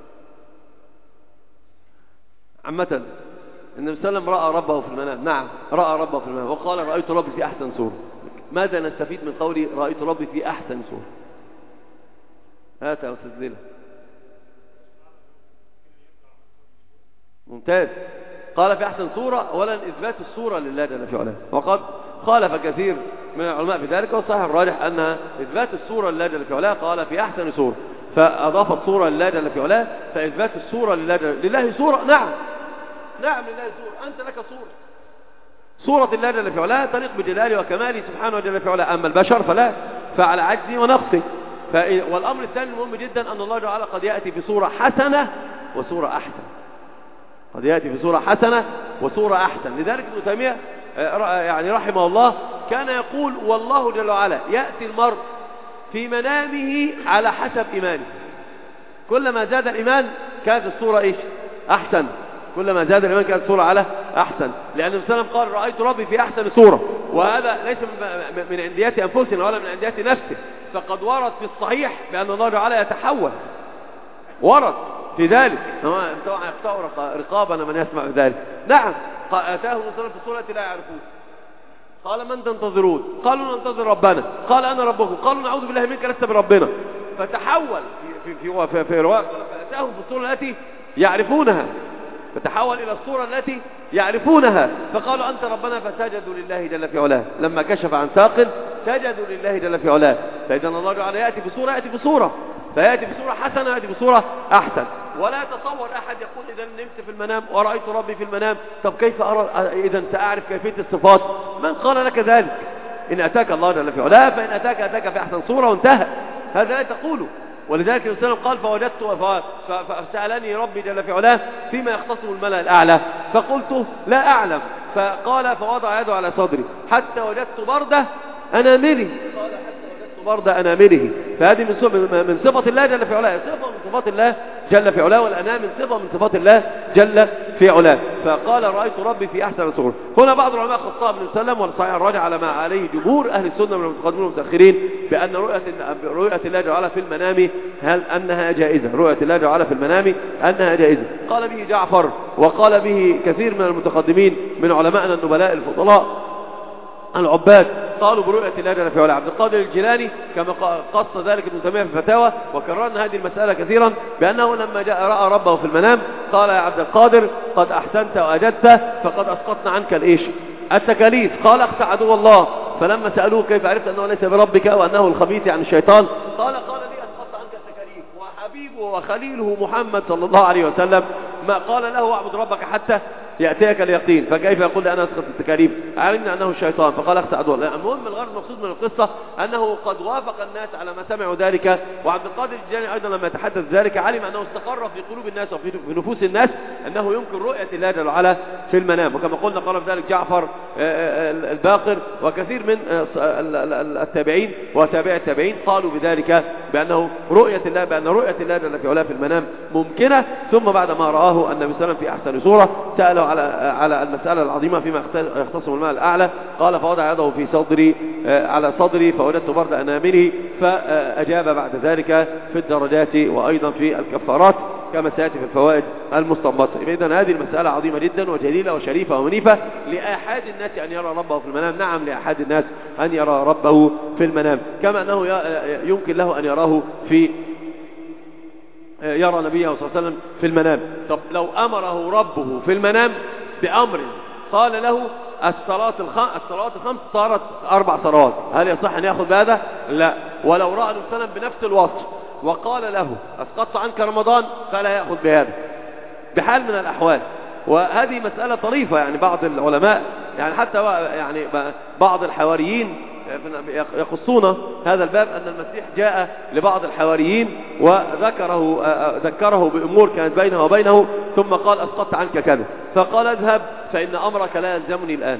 عامة النبي صلى الله عليه وسلم رأى ربه في المنام، نعم رأى ربه في المنام، وقال رأيت ربي في أحسن صورة. ماذا نستفيد من قولي رأيت ربي في أحسن صورة؟ هات يا أستاذ ليلى. ممتاز. قال في أحسن صورة، أولا إثبات الصورة لله جل في علاه، وقد خالف كثير من العلماء في ذلك، والصحيح الراجح أن إثبات الصورة لله جل في علاه قال في أحسن صورة، فأضاف الصورة لله جل في علاه، فإثبات الصورة لله جل لله صورة، نعم نعم لله صورة، أنت لك صورة، صورة الله جل في علاه تليق بجلاله وكماله سبحانه جل في علاه، أما البشر فلا، فعلى عجزه ونقصه. والأمر الثاني المهم جدا أن الله تعالى قد يأتي في صورة حسنة وصورة أحسن، قد يأتي في صورة حسنة وصورة أحسن. لذلك ابن تيمية يعني رحمه الله كان يقول والله جل وعلا يأتي المرء في منامه على حسب إيمانه، كلما زاد الإيمان كانت الصورة إيش أحسن، كلما زاد الإيمان كانت الصورة على أحسن، لأن النبي صلى الله عليه وسلم قال رأيت ربي في أحسن صورة، وهذا ليس من عنديات أنفسنا ولا من عنديات نفسه، فقد ورد في الصحيح بأن الله تعالى يتحول، ورد في ذلك طبعا يقطع رقابنا من يسمع ذلك. نعم أتاه النبي صلى الله عليه وسلم في الصورة لا يعرفون، قال من تنتظرون؟ قالوا ننتظر ربنا، قال أنا ربكم، قالوا نعوذ بالله منك لست بربنا، فتحول في في في, في رواية فأتاهم في الصورة التي يعرفونها، فتحول إلى الصورة التي يعرفونها، فقالوا أنت ربنا، فسجدوا لله جل في علاه، لما كشف عن ساق سجدوا لله جل في علاه. فإذا الله تعالى يأتي بصورة يأتي بصورة فيأتي بصورة حسنة يأتي بصورة أحسن. ولا يتصور أحد يقول إذا نمت في المنام ورأيت ربي في المنام، طب كيف أرى إذا سأعرف كيفية الصفات؟ من قال لك ذلك؟ إن أتاك الله جل في علاه فإن أتاك أتاك في أحسن صورة وانتهى، هذا لا تقوله. ولذلك النبي صلى الله عليه وسلم قال فوجدت فسألني ربي جل في علاه فيما يختصم الملأ الأعلى، فقلت لا أعلم، فقال فوضع يده على صدري حتى وجدت برده أنامله، قال حتى وجدت برده أنامله. فهذه من من صفة الله جل في علاه، صفة من صفات الله جل في علاه، والأنام من صفة من صفات الله جل في علاه. فقال رأيت ربي في أحسن صورة. هنا بعض العلماء خصها ابن سلم والصحيح الراجع على ما عليه جمهور أهل السنة من المتقدمين والمتأخرين بأن رؤية رؤية الله جل في المنام هل أنها جائزة، رؤية الله جل في المنام أنها جائزة. قال به جعفر وقال به كثير من المتقدمين من علماءنا النبلاء الفضلاء العباد، قالوا برؤية الله جل في علاه. عبد القادر الجيلاني كما قص ذلك ابن تيمية في الفتاوى، وكررنا هذه المسألة كثيرا، بأنه لما جاء رأى ربه في المنام قال يا عبد القادر قد أحسنت وأجدت فقد أسقطنا عنك الإيش التكاليف. قال اخشى عدو الله، فلما سألوه كيف عرفت أنه ليس بربك وأنه الخبيث عن الشيطان، قال قال لي أسقطت عنك التكاليف، وحبيبه وخليله محمد صلى الله عليه وسلم ما قال له اعبد ربك حتى يأتيك اليقين، فكيف يقول لي أنا أسقط التكاليف؟ علمنا أنه الشيطان فقال اخشى عدو الله. المهم الغرض المقصود من القصة أنه قد وافق الناس على ما سمعوا ذلك، وعبد القادر الجيلاني أيضا لما يتحدث ذلك علم أنه استقر في قلوب الناس وفي نفوس الناس أنه يمكن رؤية الله جل وعلا في المنام. وكما قلنا قال في ذلك جعفر الباقر وكثير من التابعين وتابع التابعين قالوا بذلك بأنه رؤية الله بأن رؤية الله جل وعلا في المنام ممكنة. ثم بعد ما رآه النبي صلى الله عليه وسلم في أحسن صورة سأله على على المسألة العظيمة فيما يختصم الماء الأعلى، قال فوضع يده في صدري على صدري فوجدت برد أنامله، فأجاب بعد ذلك في الدرجات وأيضا في الكفارات كما سيأتي في الفوائد المستنبطة. إذن هذه المسألة عظيمة جدا وجليلة وشريفة ومنيفة لأحد الناس أن يرى ربه في المنام. نعم لأحد الناس أن يرى ربه في المنام، كما أنه يمكن له أن يراه في يرى نبيه صلى الله عليه وسلم في المنام. طب لو أمره ربه في المنام بأمر قال له الصلاة الخمس الصلوات الخمس صارت أربع صلوات، هل يصح أن يأخذ بهذا؟ لا. ولو رأى النبي صلى الله عليه وسلم بنفس الوصف وقال له أسقطت عنك رمضان فلا يأخذ بهذا بحال من الأحوال. وهذه مسألة طريفة، يعني بعض العلماء يعني حتى يعني بعض الحواريين يقصون هذا الباب أن المسيح جاء لبعض الحواريين وذكره ذكره بأمور كانت بينه وبينه ثم قال أسقطت عنك كذا، فقال اذهب فإن أمرك لا يلزمني الآن.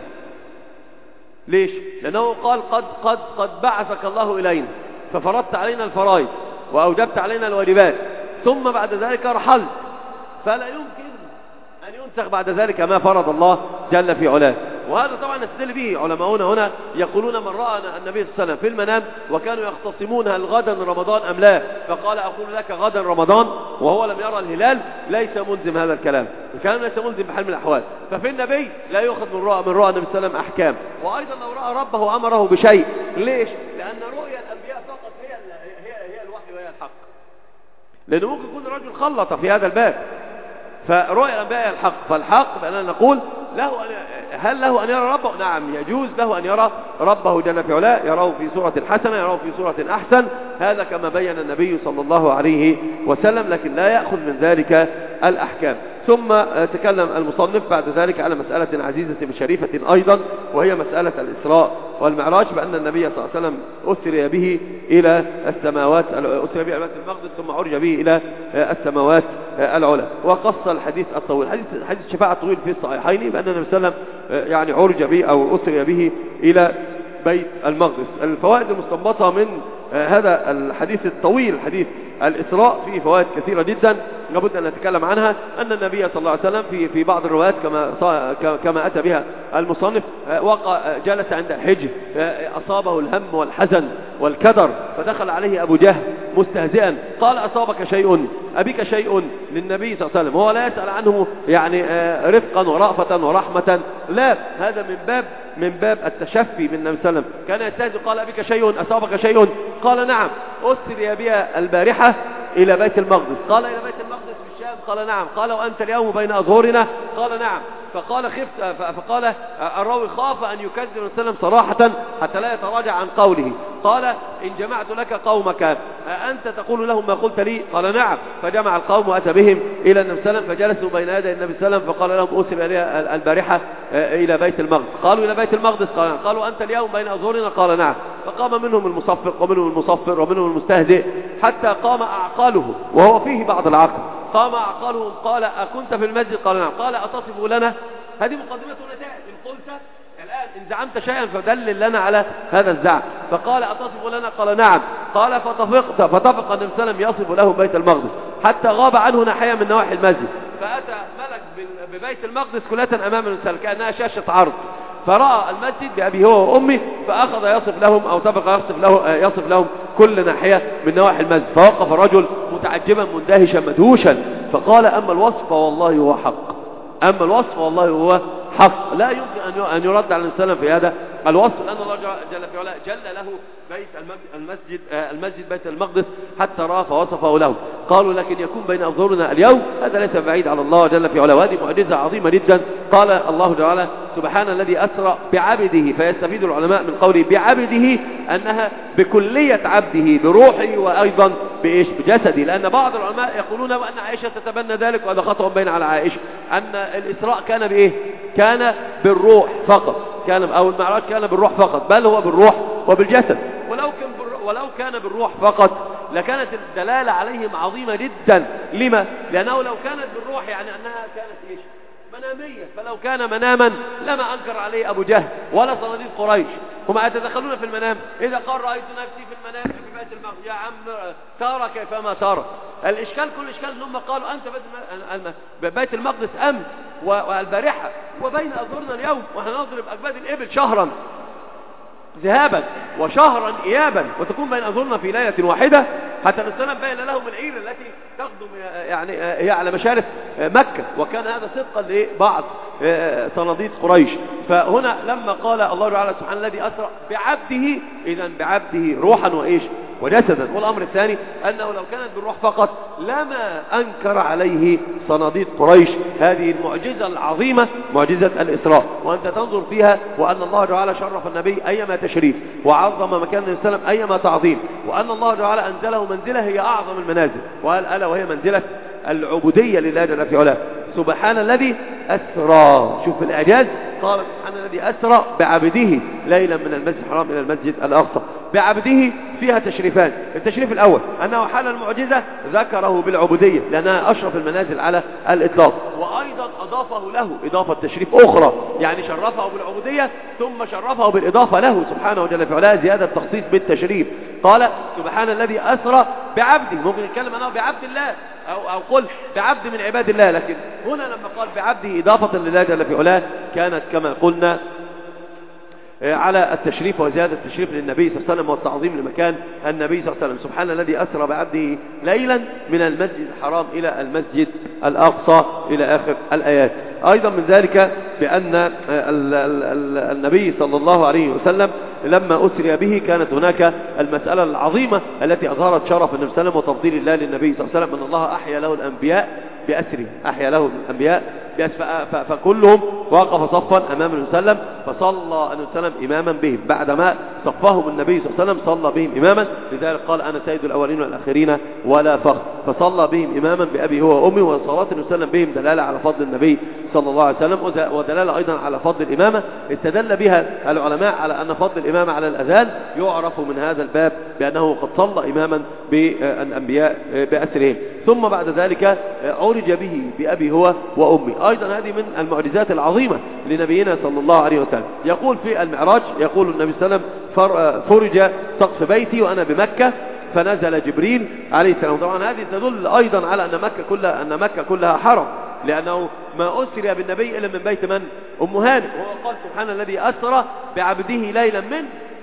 ليش؟ لأنه قال قد قد قد بعثك الله إلينا ففرضت علينا الفرائض وأوجبت علينا الواجبات ثم بعد ذلك رحلت، فلا يمكن أن ينسخ بعد ذلك ما فرض الله جل في علاه. وهذا طبعا نستدل به علماؤنا هنا يقولون من رأى النبي صلى الله عليه وسلم في المنام وكانوا يختصمون هل غدا رمضان أم لا، فقال أقول لك غدا رمضان وهو لم يرى الهلال ليس ملزم هذا الكلام، الكلام ليس ملزم بحال من الأحوال. ففي النبي لا يؤخذ من رؤى من رؤى النبي صلى الله عليه وسلم أحكام. وأيضا لو رأى ربه أمره بشيء، ليش؟ لأن رؤيا الأنبياء فقط هي هي هي الوحي وهي الحق، لأنه ممكن يكون رجل خلط في هذا الباب، فرؤيا الأنبياء الحق. فالحق بأننا نقول له أن هل له أن يرى ربه؟ نعم يجوز له أن يرى ربه جل في علاه، يراه في سورة حسنة يراه في سورة أحسن، هذا كما بين النبي صلى الله عليه وسلم، لكن لا يأخذ من ذلك الأحكام. ثم تكلم المصنف بعد ذلك على مسألة عزيزة شريفة أيضا، وهي مسألة الإسراء والمعراج، بأن النبي صلى الله عليه وسلم أسري به إلى السماوات أسري به إلى بيت المقدس ثم عرج به إلى السماوات العلى. وقص الحديث الطويل حديث حديث الشفاعة الطويل في الصحيحين بأن النبي صلى الله عليه وسلم يعني عرج به أو أسري به إلى بيت المقدس. الفوائد المستنبطة من هذا الحديث الطويل حديث الإسراء فيه فوائد كثيرة جدا. لابد أن نتكلم عنها، أن النبي صلى الله عليه وسلم في في بعض الروايات كما كما أتى بها المصنف وقع جلس عند الحجر، أصابه الهم والحزن والكدر، فدخل عليه أبو جهل مستهزئا قال أصابك شيء؟ أبيك شيء؟ للنبي صلى الله عليه وسلم هو لا يسأل عنه يعني رفقا ورأفة ورحمة، لا، هذا من باب من باب التشفي من النبي صلى الله عليه وسلم. كان يستهزئ قال أبيك شيء؟ أصابك شيء؟ قال نعم. أسري بها البارحة إلى بيت المقدس. قال إلى بيت المقدس في الشام؟ قال نعم. قال وأنت اليوم بين أظهرنا؟ قال نعم. فقال خفت فقال الراوي خاف أن يكذب النبي صلى الله عليه وسلم صراحة حتى لا يتراجع عن قوله. قال إن جمعت لك قومك أنت تقول لهم ما قلت لي؟ قال نعم. فجمع القوم وأتى بهم إلى النبي صلى الله عليه وسلم، فجلسوا بين يدي النبي صلى الله عليه وسلم، فقال لهم أسر إليها البارحة إلى بيت المقدس. قالوا إلى بيت المقدس؟ قال نعم. قالوا أنت اليوم بين أظهرنا؟ قال نعم. فقام منهم المصفق ومنهم المصفر ومنهم المستهزئ حتى قام أعقاله وهو فيه بعض العقل. قام أعقاله قال أكنت في المسجد؟ قال نعم. قال أتصف لنا؟ هذه مقدمة ونتائج. إن قلت الآن إن زعمت شيئا فدلل لنا على هذا الزعم. فقال أتصف لنا؟ قال نعم. قال فتفقت فتفق النبي صلى الله عليه وسلم يصف له بيت المقدس حتى غاب عنه ناحية من نواحي المسجد، فأتى ملك ببيت المقدس كلة أمام الإنسان كأنها شاشة عرض، فرأى المسجد بأبي هو وأمي، فأخذ يصف لهم أو سبق يصف, له يصف لهم كل ناحية من نواحي المسجد. فوقف الرجل متعجبا مندهشا مدهوشا، فقال أما الوصف والله هو حق، أما الوصف والله هو حق، لا يمكن أن يرد على الإنسان في هذا الوصف، لأن الله جل في علاه جل له بيت المسجد المسجد بيت المقدس حتى رأى فوصفه له. قالوا لكن يكون بين أظهرنا اليوم؟ هذا ليس بعيد على الله جل في علاه، وهذه معجزة عظيمة جدا. قال الله تعالى سبحان الذي أسرى بعبده، فيستفيد العلماء من قوله بعبده أنها بكلية عبده بروحه وأيضا بإيش؟ بجسده، لأن بعض العلماء يقولون وأن عائشة تتبنى ذلك، وهذا خطأ بين على عائشة، أن الإسراء كان بإيه؟ كان بالروح فقط، كان أو المعراج كان بالروح فقط، بل هو بالروح وبالجسد. ولو كان ولو كان بالروح فقط لكانت الدلالة عليهم عظيمة جدا. لما؟ لأنه لو كانت بالروح يعني أنها كانت إيش؟ منامية، فلو كان مناما لما أنكر عليه أبو جهل ولا صناديد قريش، هم يتدخلون في المنام. إذا قال رأيت نفسي في المنام في بيت المقدس، يا عم ترى كيفما ترى. الإشكال كل إشكال أنهم قالوا أنت بيت المقدس أمس والبارحة وبين أظهرنا اليوم، ونحن نضرب أكباد الإبل شهرا ذهابا وشهرا إيابا، وتكون بين أظهرنا في ليلة واحدة، حتى نستلم بين لهم العير التي تخدم يعني هي على مشارف مكة، وكان هذا صدقا لبعض صناديد قريش. فهنا لما قال الله تعالى سبحانه الذي أسرى بعبده، إذن بعبده روحا وإيش؟ وجسدا. والأمر الثاني أنه لو كانت بالروح فقط لما أنكر عليه صناديد قريش هذه المعجزة العظيمة، معجزة الإسراء، وأنت تنظر فيها وأن الله تعالى شرف النبي أيما تشريف وعظم مكان النبي صلى الله عليه وسلم أيما تعظيم، وأن الله تعالى أنزله منزلة هي أعظم المنازل، وقال ألا وهي منزلة العبودية لله جل في علاه. سبحان الذي أسرى، شوف الإعجاز، قال سبحان الذي أسرى بعبده ليلا من المسجد الحرام إلى المسجد الأقصى. بعبده فيها تشريفان، التشريف الأول أنه حال المعجزة ذكره بالعبودية لأنها أشرف المنازل على الإطلاق، وأيضا أضافه له إضافة تشريف أخرى، يعني شرفه بالعبودية ثم شرفه بالإضافة له سبحانه وجل في علاه، زيادة تخصيص بالتشريف. قال سبحان الذي أسرى بعبده، ممكن يتكلم أنه بعبد الله أو, أو قل بعبد من عباد الله، لكن هنا لما قال بعبده إضافة لله جل في علاه كانت كما قلنا على التشريف وزيادة التشريف للنبي صلى الله عليه وسلم والتعظيم لمكان النبي صلى الله عليه وسلم. سبحان الذي أسرى بعبده ليلا من المسجد الحرام إلى المسجد الأقصى إلى آخر الآيات. أيضا من ذلك بأن النبي صلى الله عليه وسلم لما أسري به كانت هناك المسألة العظيمة التي أظهرت شرف النبي صلى الله عليه وسلم وتفضيل الله للنبي صلى الله عليه وسلم، أن الله أحيا له الأنبياء بأسره، أحيا له الأنبياء فكلهم وقف صفا أمام النبي صلى الله عليه وسلم، فصلى النبي صلى الله عليه وسلم إماما بهم، بعدما صفهم النبي صلى الله عليه وسلم صلى بهم إماما، لذلك قال أنا سيد الأولين والآخرين ولا فخر، فصلى بهم إماما بأبي هو وأمي. وصلاة النبي صلى الله عليه وسلم بهم دلالة على فضل النبي صلى الله عليه وسلم، ودلالة أيضا على فضل الإمامة. استدل بها العلماء على أن فضل الإمامة على الأذان يعرف من هذا الباب بأنه قد صلى إماما بالأنبياء بأسرهم. ثم بعد ذلك عرج به بأبي هو وأمي، أيضا هذه من المعجزات العظيمة لنبينا صلى الله عليه وسلم. يقول في المعراج، يقول النبي صلى الله عليه وسلم فرج سقف بيتي وأنا بمكة فنزل جبريل عليه السلام. طبعا هذه تدل أيضا على أن مكة كلها أن مكة كلها حرم، لأنه ما أسري بالنبي إلا من بيت من؟ أم هانئ. وهو قال سبحان الذي أسرى بعبده ليلا من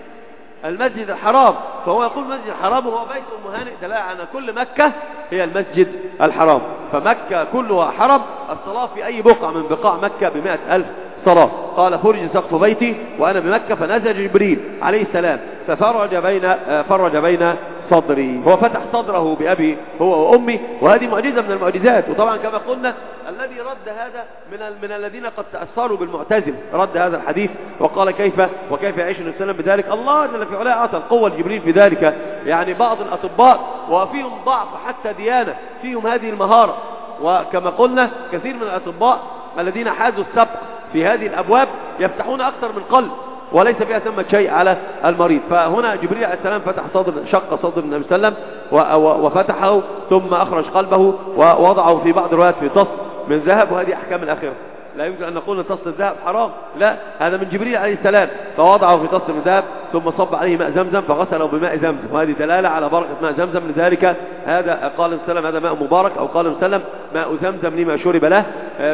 المسجد الحرام، فهو يقول المسجد الحرام هو بيت أم هانئ، دلالة على كل مكة هي المسجد الحرام، فمكة كلها حرم. الصلاة في أي بقعة من بقاع مكة بمئة ألف صلاة. قال فرج سقف بيتي وأنا بمكة فنزل جبريل عليه السلام ففرج بين فرج بين صدري، هو فتح صدره بأبي هو وأمي، وهذه معجزة من المعجزات. وطبعا كما قلنا الذي رد هذا من من الذين قد تأثروا بالمعتزلة، رد هذا الحديث وقال كيف وكيف يعيش النبي صلى الله عليه وسلم بذلك. الله جل في علاه أعطى القوة لجبريل في ذلك. يعني بعض الأطباء وفيهم ضعف حتى ديانة فيهم هذه المهارة، وكما قلنا كثير من الأطباء الذين حازوا السبق في هذه الأبواب يفتحون أكثر من قلب وليس فيها ثمة شيء على المريض. فهنا جبريل عليه السلام فتح صدر شق صدر النبي صلى الله عليه وسلم وفتحه ثم أخرج قلبه ووضعه في بعض الروايات في طص من ذهب، وهذه أحكام الآخرة. لا يمكن أن نقول أن طص الذهب حرام، لا، هذا من جبريل عليه السلام، فوضعه في طص من ذهب ثم صب عليه ماء زمزم فغسله بماء زمزم، وهذه دلالة على بركة ماء زمزم. لذلك هذا قال السلام هذا ماء مبارك، أو قال السلام ماء زمزم لما شرب له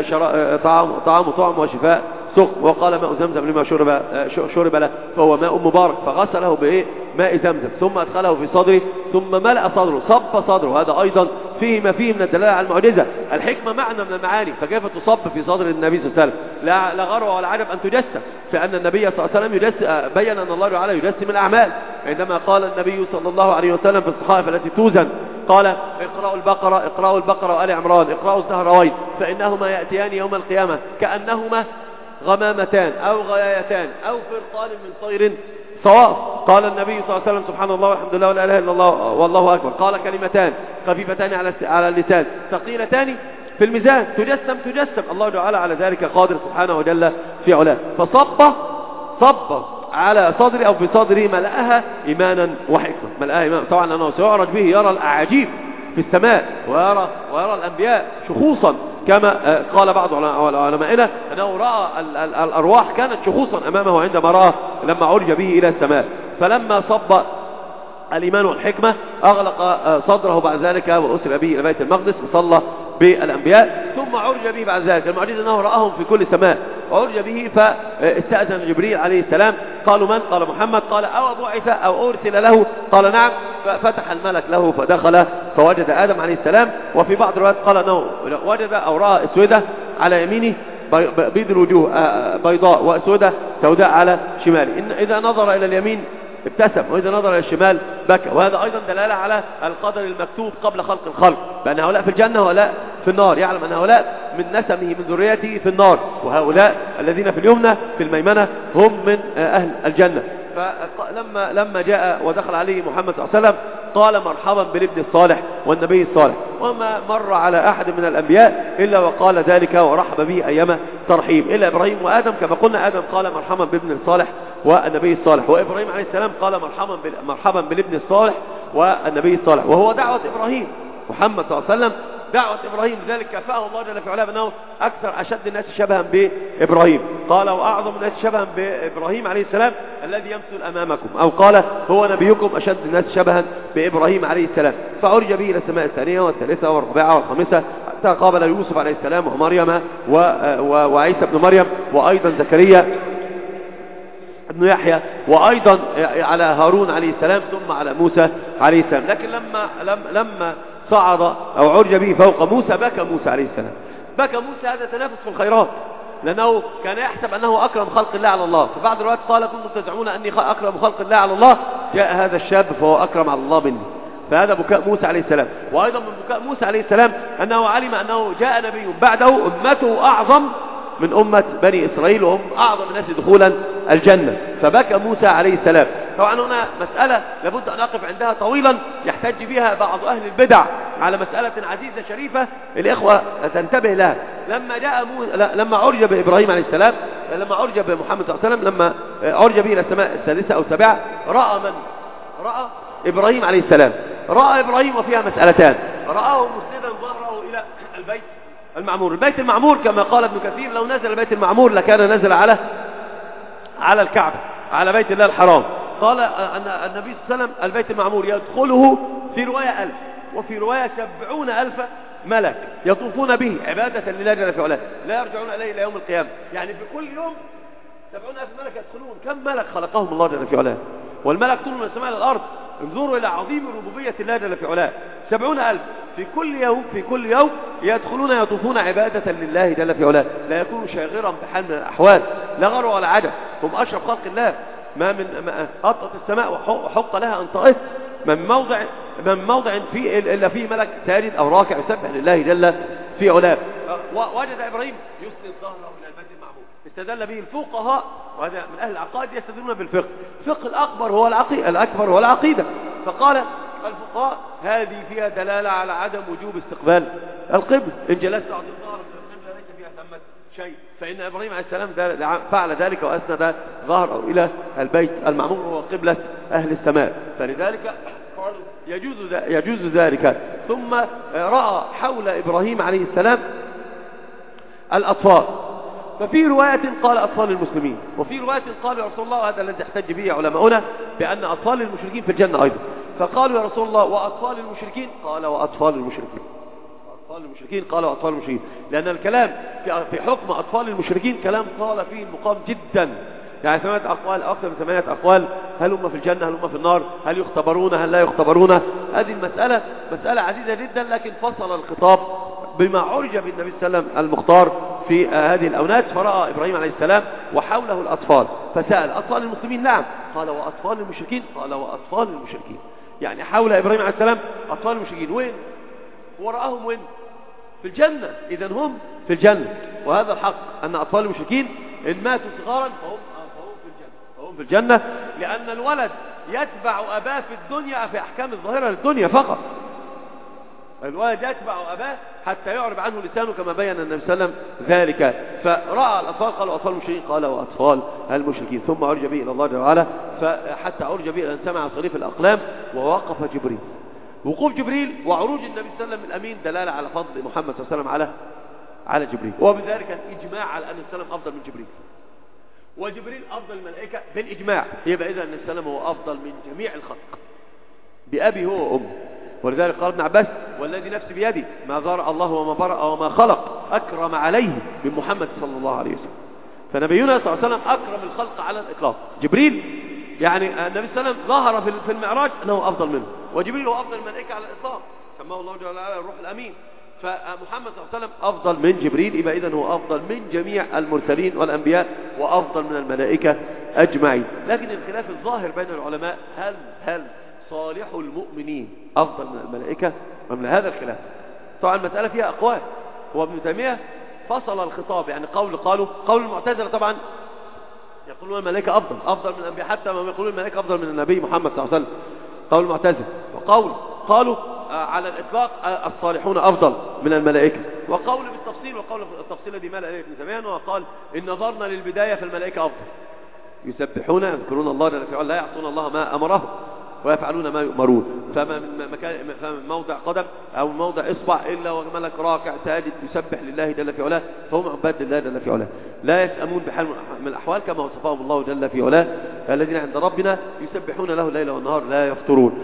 طعام طعام طعم وشفاء سقم، وقال ماء زمزم لما شرب شرب له فهو ماء مبارك، فغسله بإيه؟ ماء زمزم ثم أدخله في صدره ثم ملأ صدره صب صدره. هذا أيضا فيه ما فيه من الدلالة على المعجزة. الحكمة معنى من المعاني، فكيف تصب في صدر النبي صلى الله عليه وسلم؟ لا, لا غرو ولا عجب أن تجسم، فأن النبي صلى الله عليه وسلم يجسم، بين أن الله تعالى يجسم الأعمال، عندما قال النبي صلى الله عليه وسلم في الصحائف التي توزن قال اقرأوا البقرة اقرأوا البقرة وآل عمران اقرأوا الزهراوين فإنهما يأتيان يوم القيامة كأنهما غمامتان أو غيايتان أو فرقان من طير صواف. قال النبي صلى الله عليه وسلم سبحان الله والحمد لله ولا إله إلا الله والله أكبر. قال كلمتان خفيفتان على على اللسان ثقيلتان في الميزان تجسم تجسم. الله تعالى على ذلك قادر سبحانه وجل في علاه. فصب صب على صدري أو في صدري ملأها إيمانا وحكمة، ملأها إيمانا. طبعا أنه سيعرج به يرى الأعاجيب في السماء ويرى, ويرى الأنبياء شخوصا، كما قال بعض علمائنا أنه رأى الأرواح كانت شخوصا أمامه عندما رأى لما عرج به إلى السماء. فلما صب الإيمان والحكمة أغلق صدره بعد ذلك وأسر به إلى بيت المقدس وصلى بالأنبياء، ثم عرج به بعد ذلك. المعجزة أنه رآهم في كل سماء، وعرج به فاستأذن جبريل عليه السلام. قالوا من؟ قال محمد. قال أو بعث أو أرسل له؟ قال نعم. ففتح الملك له فدخل فوجد آدم عليه السلام. وفي بعض الروايات قال أنه وجد أو رأى أسودة على يمينه بيض الوجوه بيضاء وأسودة سوداء على شماله. إن إذا نظر إلى اليمين ابتسم وإذا نظر إلى الشمال بكى. وهذا أيضا دلالة على القدر المكتوب قبل خلق الخلق، بأن هؤلاء في الجنة وهؤلاء في النار، يعلم أن هؤلاء من نسمه من ذريته في النار، وهؤلاء الذين في اليمنى في الميمنة هم من أهل الجنة. فلما لما جاء ودخل عليه محمد صلى الله عليه وسلم قال مرحبا بالابن الصالح والنبي الصالح، وما مر على أحد من الأنبياء إلا وقال ذلك ورحب به أيما ترحيب، إلا إبراهيم وآدم. كما قلنا آدم قال مرحبا بالابن الصالح والنبي الصالح، وإبراهيم عليه السلام قال مرحبا مرحبا بالابن الصالح والنبي الصالح، وهو دعوة إبراهيم محمد صلى الله عليه وسلم، دعوة إبراهيم. لذلك كفاه الله جل في علاه بأنه أكثر أشد الناس شبها بإبراهيم. قال وأعظم الناس شبها بإبراهيم عليه السلام الذي يمثل أمامكم، أو قال هو نبيكم أشد الناس شبها بإبراهيم عليه السلام. فعرج به إلى السماء الثانية والثالثة والرابعة والخامسة حتى قابل يوسف عليه السلام ومريم وعيسى بن مريم وأيضا زكريا ابن يحيى وأيضا على هارون عليه السلام ثم على موسى عليه السلام. لكن لما لما صعد أو عرج به فوق موسى بكى موسى عليه السلام. بكى موسى، هذا تنافس في الخيرات، لأنه كان يحسب أنه أكرم خلق الله على الله. في بعض الروايات قال كنتم تزعمون أني أكرم خلق الله على الله، جاء هذا الشاب فهو أكرم على الله مني. فهذا بكاء موسى عليه السلام. وأيضا من بكاء موسى عليه السلام أنه علم أنه جاء نبي بعده أمته أعظم من أمة بني إسرائيل وهم أعظم الناس دخولا الجنة، فبكى موسى عليه السلام. طبعا هنا مسألة لابد أن أقف عندها طويلا يحتج بها بعض أهل البدع على مسألة عزيزة شريفة الإخوة تنتبه لها. لما جاء مو... لما عرج بإبراهيم عليه السلام، لما عرج بمحمد صلى الله عليه وسلم، لما عرج به إلى السماء الثالثة أو السابعة، رأى من؟ رأى إبراهيم عليه السلام. رأى إبراهيم وفيها مسألتان، رآه مسندا ظهره إلى البيت المعمور. البيت المعمور كما قال ابن كثير لو نزل البيت المعمور لكان نزل على على الكعبة، على بيت الله الحرام، قال أن النبي صلى الله عليه وسلم البيت المعمور يدخله في رواية ألف وفي رواية سبعون ألف ملك يطوفون به عبادة لله جل في علاه لا يرجعون إليه إلى يوم القيامة. يعني في كل يوم سبعون ألف ملك يدخلون. كم ملك خلقهم الله جل في علاه؟ والملك طول من السماء إلى الأرض. انظروا إلى عظيم ربوبية الله جل في علاه. سبعون ألف في كل يوم في كل يوم يدخلون يطوفون عبادة لله جل في علاه، لا يكون شاغرا بحال من الأحوال، لا غر ولا عجب. هم أشرف خلق الله. ما من أطت السماء وحق لها أن طائت، من موضع من موضع فيه إلا فيه ملك ساجد أو راكع يسبح لله جل في علاه. وجد إبراهيم يسند ظهره إلى البيت المعمور. استدل به الفقهاء، وهذا من أهل العقائد يستدلون بالفقه. الفقه الأكبر هو العقيدة الأكبر هو العقيدة. فقال الفقهاء هذه فيها دلالة على عدم وجوب استقبال القبلة. إن جلست عند الظهر في القبلة ليس فيها ثمة شيء، فإن إبراهيم عليه السلام فعل ذلك وأسند ظهره إلى البيت المعمور وهو قبلة أهل السماء، فلذلك قالوا يجوز يجوز ذلك. ثم رأى حول إبراهيم عليه السلام الأطفال، ففي رواية قال أطفال المسلمين، وفي رواية قال يا رسول الله، وهذا الذي احتج به علماؤنا، بأن أطفال المشركين في الجنة أيضا. فقالوا يا رسول الله وأطفال المشركين؟ قال وأطفال المشركين. أطفال المشركين قال وأطفال المشركين، لأن الكلام في حكم أطفال المشركين كلام طال فيه المقام جدا. يعني ثمانية أقوال، أكثر من ثمانية أقوال، هل هم في الجنة هل هم في النار، هل يختبرون هل لا يختبرون. هذه المسألة مسألة عزيزة جدا، لكن فصل الخطاب بما عرج بالنبي صلى الله عليه وسلم المختار في هذه الأونات. فرأى إبراهيم عليه السلام وحوله الأطفال، فسأل أطفال المسلمين؟ نعم. قال وأطفال المشركين؟ قال وأطفال المشركين. يعني حول إبراهيم عليه السلام أطفال المشركين. وين؟ ورآهم وين؟ في الجنة. إذن هم في الجنة، وهذا الحق أن أطفال المشركين إن ماتوا صغارا فهم في الجنة، فهم في الجنة، لأن الولد يتبع أباه في الدنيا في أحكام الظاهرة للدنيا فقط. الولد يتبع أباه حتى يعرب عنه لسانه، كما بين النبي صلى الله عليه وسلم ذلك. فرأى الأطفال قال وأطفال المشركين؟ قال وأطفال المشركين. ثم عرج به إلى الله جل وعلا، فحتى عرج به أن سمع صريف الأقلام ووقف جبريل. وقوف جبريل وعروج النبي صلى الله عليه وسلم الأمين دلالة على فضل محمد صلى الله عليه وسلم على على جبريل، وبذلك الإجماع على أن السلام أفضل من جبريل، وجبريل أفضل الملائكة بالإجماع. يبقى إذا أن السلام هو أفضل من جميع الخلق بأبي هو وأمه. ولذلك قال ابن عباس والذي نفسي بيدي ما ذرأ الله وما برأ وما خلق أكرم عليه من محمد صلى الله عليه وسلم. فنبينا صلى الله عليه وسلم أكرم الخلق على الإطلاق. جبريل يعني النبي صلى الله عليه وسلم ظهر في المعراج أنه أفضل منه، وجبريل هو أفضل الملائكة على الإطلاق، سماه الله جل وعلا الروح الأمين. فمحمد صلى الله عليه وسلم أفضل من جبريل، يبقى إذن هو أفضل من جميع المرسلين والأنبياء وأفضل من الملائكة أجمعين. لكن الخلاف الظاهر بين العلماء هل هل صالح المؤمنين أفضل من الملائكة أم لا؟ هذا الخلاف. طبعا المسألة فيها أقوال، وابن تيمية فصل الخطاب. يعني قول قالوا قول المعتزلة طبعا يقولون الملائكة أفضل أفضل من الأنبياء، حتى ما يقولون الملائكة أفضل من النبي محمد صلى الله عليه وسلم، قول المعتزلة. وقول قالوا على الإطلاق الصالحون أفضل من الملائكة. وقول بالتفصيل، وقول التفصيل الذي مال إليه ابن تيمية، وقال إن نظرنا للبداية فالملائكة أفضل، يسبحون يذكرون الله جل وعلا لا يعصون الله ما أمرهم ويفعلون ما يؤمرون. فما من مكان فمن موضع قدم أو موضع إصبع إلا وملك راكع ساجد يسبح لله جل في علاه، فهم عباد لله جل في علاه لا يسأمون بحال من الأحوال كما وصفهم الله جل في علاه، الذين عند ربنا يسبحون له الليل والنهار لا يفترون.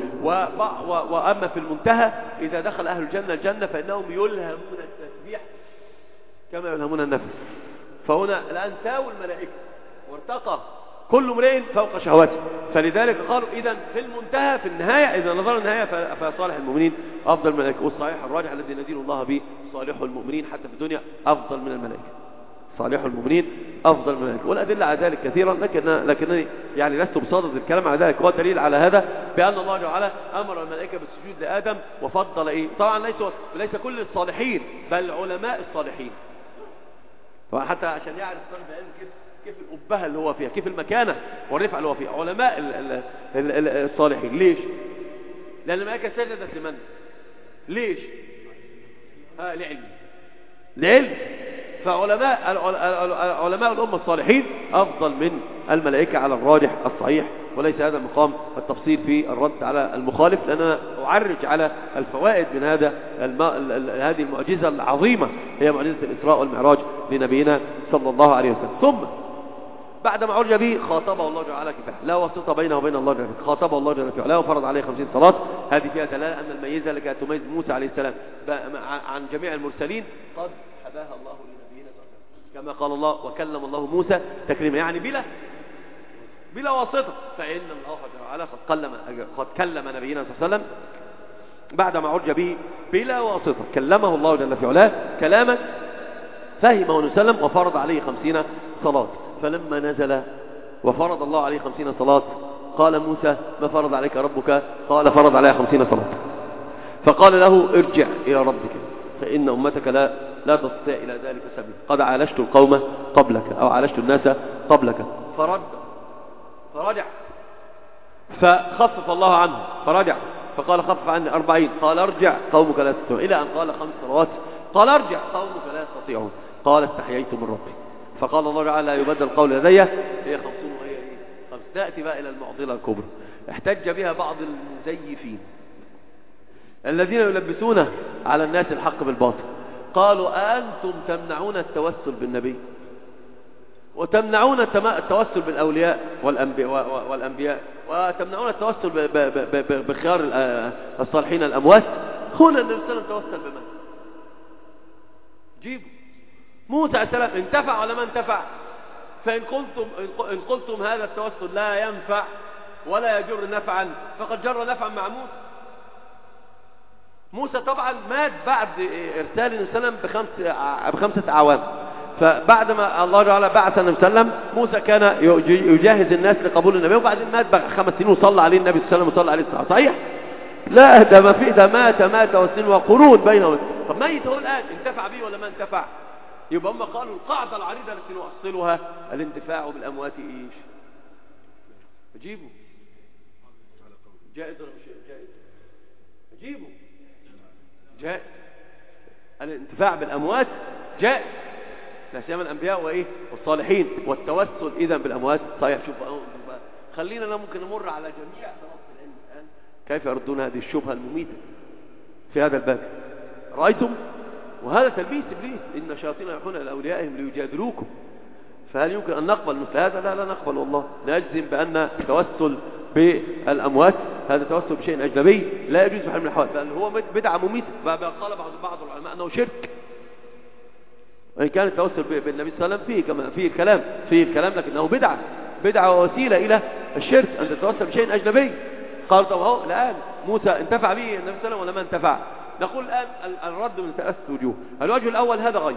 وأما في المنتهى إذا دخل أهل الجنة الجنة فإنهم يلهمون التسبيح كما يلهمون النفس. فهنا الآن ساووا الملائكة وارتقى كل امرئ فوق شهواته. فلذلك قالوا إذن في المنتهى في النهاية إذا نظر النهاية فصالح المؤمنين أفضل من الملائكة. والصحيح الراجح الذي ندين الله به صالح المؤمنين حتى في الدنيا أفضل من الملائكة، صالح المؤمنين أفضل من الملائكة. والأدلة على ذلك كثيرا، لكن لكنني يعني لست بصادد الكلام على ذلك. هو دليل على هذا بأن الله تعالى أمر الملائكة بالسجود لآدم وفضل إيه؟ طبعا ليس ليس كل الصالحين بل علماء الصالحين. حتى عشان يعرف طالب العلم كيف كيف الأبهة اللي هو فيها، كيف المكانة والرفعة اللي هو فيها، علماء ال ال ال الصالحين. ليش؟ لأن الملائكة سجدت لمن؟ ليش؟ ها لعلم لعلم فعلماء علماء الأمة الصالحين أفضل من الملائكة على الراجح الصحيح. وليس هذا مقام التفصيل في الرد على المخالف، لأننا أعرج على الفوائد من هذا هذه المعجزة العظيمة، هي معجزة الإسراء والمعراج لنبينا صلى الله عليه وسلم. ثم بعدما عرج به خاطبه الله جل وعلا كفاح، لا واسطة بينه وبين الله جل وعلا، خاطبه الله جل وعلا وفرض عليه خمسين صلاة. هذه فيها دلالة أن الميزة اللي كانت تميز موسى عليه السلام عن جميع المرسلين قد حباها الله لنبينا كما قال الله وكلم الله موسى تكريما، يعني بلا بلا واسطة. فإن الله جل وعلا قد كلم قد كلم نبينا صلى الله عليه وسلم بعدما عرج به بلا واسطة، كلمه الله جل في علاه كلاما فهمه وسلم وفرض عليه خمسين صلاة. فلما نزل وفرض الله عليه خمسين صلاة قال موسى ما فرض عليك ربك؟ قال فرض عليه خمسين صلاة. فقال له ارجع إلى ربك فإن أمتك لا لا تستطيع إلى ذلك سبيل، قد عالجت القوم قبلك أو عالجت الناس قبلك. فرد فرجع فخفف الله عنه فرجع فقال خفف عني أربعين، قال ارجع قومك لا يستطيعون، إلى أن قال خمس صلوات قال ارجع قومك لا يستطيعون، قال استحييت من ربي. فقال الله تعالى لا يبدل القول لدي هي خمسون وهي ايه خمس. تأتي بقى إلى المعضلة الكبرى احتج بها بعض المزيفين الذين يلبسون على الناس الحق بالباطل. قالوا أنتم تمنعون التوسل بالنبي وتمنعون التوسل بالأولياء والأنبياء, والأنبياء وتمنعون التوسل بخيار الصالحين الأموات. هنا النبي صلى الله عليه وسلم توسل بمن؟ جيبوا موسى عليه السلام انتفع ولا ما انتفع؟ فإن قلتم, إن قلتم هذا التوسل لا ينفع ولا يجر نفعا فقد جر نفعا مع موسى. موسى طبعا مات بعد إرسال النبي صلى الله عليه وسلم بخمس بخمسة أعوام. فبعدما الله تعالى بعث النبي صلى الله عليه وسلم موسى كان يجهز الناس لقبول النبي، وبعدين مات بعد خمس سنين وصلى عليه النبي صلى الله عليه وسلم وصلى عليه الصلاة. صحيح؟ لا ده ما في ده مات مات وسنين وقرون بينهم. طب ميت هو الآن انتفع به ولا ما انتفع؟ يبقى هم قالوا القاعدة العريضة التي نوصلها الانتفاع بالأموات ايش؟ جيبوا جائز ولا مش جائز؟ جيبوا جائز. الانتفاع بالأموات جائز لا سيما الأنبياء وإيه والصالحين، والتوسل إذا بالأموات صحيح. شوف خلينا ممكن نمر على جميع طرق العلم الآن كيف يردون هذه الشبهة المميتة في هذا الباب. رأيتم؟ وهذا تلبيس إبليس إن شياطين يوحون إلى أوليائهم ليجادلوكم. فهل يمكن أن نقبل مثل هذا؟ لا لا نقبل والله. نجزم بأن التوسل بالأموات هذا توسل بشيء أجنبي لا يجوز بحال من الأحوال، بل هو بدعة مميتة. قال بعض بعض العلماء أنه شرك، وإن كان التوسل بالنبي صلى الله عليه وسلم فيه كما فيه الكلام فيه الكلام لكنه بدعة بدعة ووسيلة إلى الشرك أن تتوسل بشيء أجنبي. قال طب اهو الآن موسى انتفع به النبي صلى الله عليه وسلم ولا ما انتفع؟ نقول الآن الرد من ثلاثة وجوه. الوجه الأول هذا غيب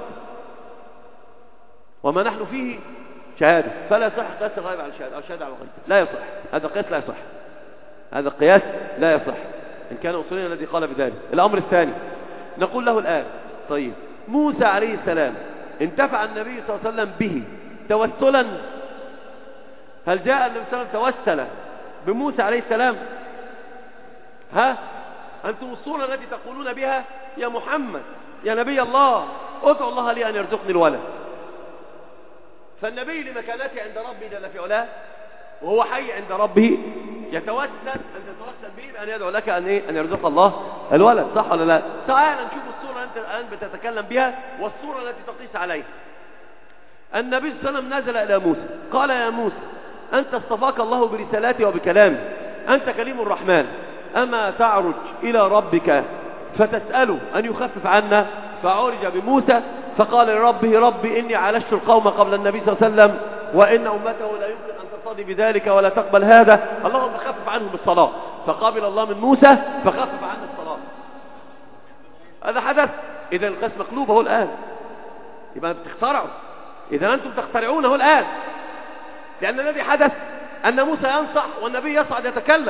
وما نحن فيه شهادة، فلا يصح قياس الغيب على الشهادة أو الشهادة على الغيب، لا يصح. هذا قياس لا يصح، هذا قياس لا يصح إن كان أصولنا الذي قال بذلك. الأمر الثاني نقول له الآن طيب موسى عليه السلام انتفع النبي صلى الله عليه وسلم به توسلا؟ هل جاء النبي صلى الله عليه وسلم توسل بموسى عليه السلام؟ ها أنتم الصورة التي تقولون بها يا محمد يا نبي الله ادعو الله لي أن يرزقني الولد. فالنبي لمكانته عند ربه جل في علاه وهو حي عند ربه يتوسل أن تتوسل به بأن يدعو لك أن, إيه؟ أن يرزق الله الولد، صح ولا لا؟ تعال نشوف الصورة أنت الآن بتتكلم بها والصورة التي تقيس عليها. النبي صلى الله عليه وسلم نزل إلى موسى قال يا موسى أنت اصطفاك الله برسالاتي وبكلامي، أنت كليم الرحمن، أما تعرج إلى ربك فتسأله أن يخفف عنا؟ فعرج بموسى فقال لربه ربي إني عالجت القوم قبل النبي صلى الله عليه وسلم وإن أمته لا يمكن أن ترتضي بذلك ولا تقبل هذا، اللهم خفف عنهم الصلاة. فقابل الله من موسى فخفف عنه الصلاة. هذا حدث. إذا القياس مقلوب هو الآن، يبقى بتخترعوا. إذا أنتم تخترعونه الآن، لأن الذي حدث أن موسى ينصح والنبي يصعد يتكلم.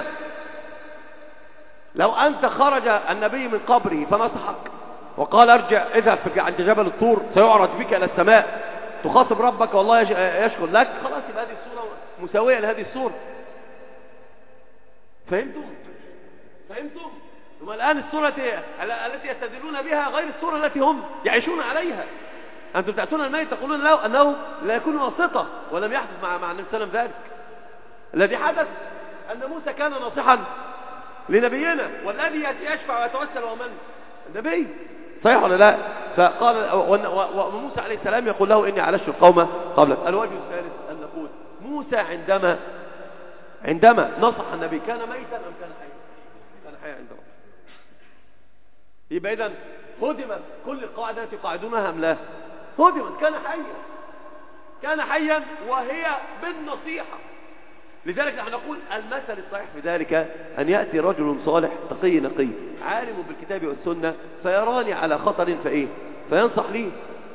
لو أنت خرج النبي من قبره فنصحك وقال ارجع اذهب عند جبل الطور سيعرج بك إلى السماء تخاطب ربك والله يشكر لك، خلاص يبقى هذه الصورة مساوية لهذه الصورة. فهمتم؟ فهمتم؟ ثم الآن الصورة التي يستدلون بها غير الصورة التي هم يعيشون عليها. أنتم تأتون الميت تقولون له أنه لا يكون واسطة ولم يحدث مع مع النبي صلى الله عليه وسلم ذلك. الذي حدث أن موسى كان ناصحا لنبينا، والذي يشفع ويتوسل ومن؟ النبي، صحيح ولا لا؟ فقال وموسى عليه السلام يقول له إني عالجت القوم قبلك. الوجه الثالث أن نقول موسى عندما عندما نصح النبي كان ميتا أم كان حيا؟ كان حيا عند ربه. يبقى إذن هدمت كل القواعد التي قاعدونها أم لا؟ هدمت. كان حيا كان حيا وهي بالنصيحة. لذلك نحن نقول المثل الصحيح في ذلك أن يأتي رجل صالح تقي نقي عالم بالكتاب والسنة فيراني على خطر فإيه فينصح لي،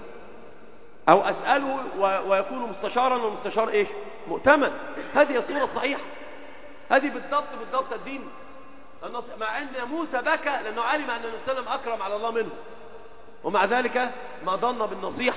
أو أسأله ويكون مستشارا والمستشار إيش مؤتمن. هذه الصورة الصحيحة، هذه بالضبط بالضبط الدين. مع أن موسى بكى لأنه علم أن النبي صلى الله عليه وسلم أكرم على الله منه، ومع ذلك ما ظن بالنصيحة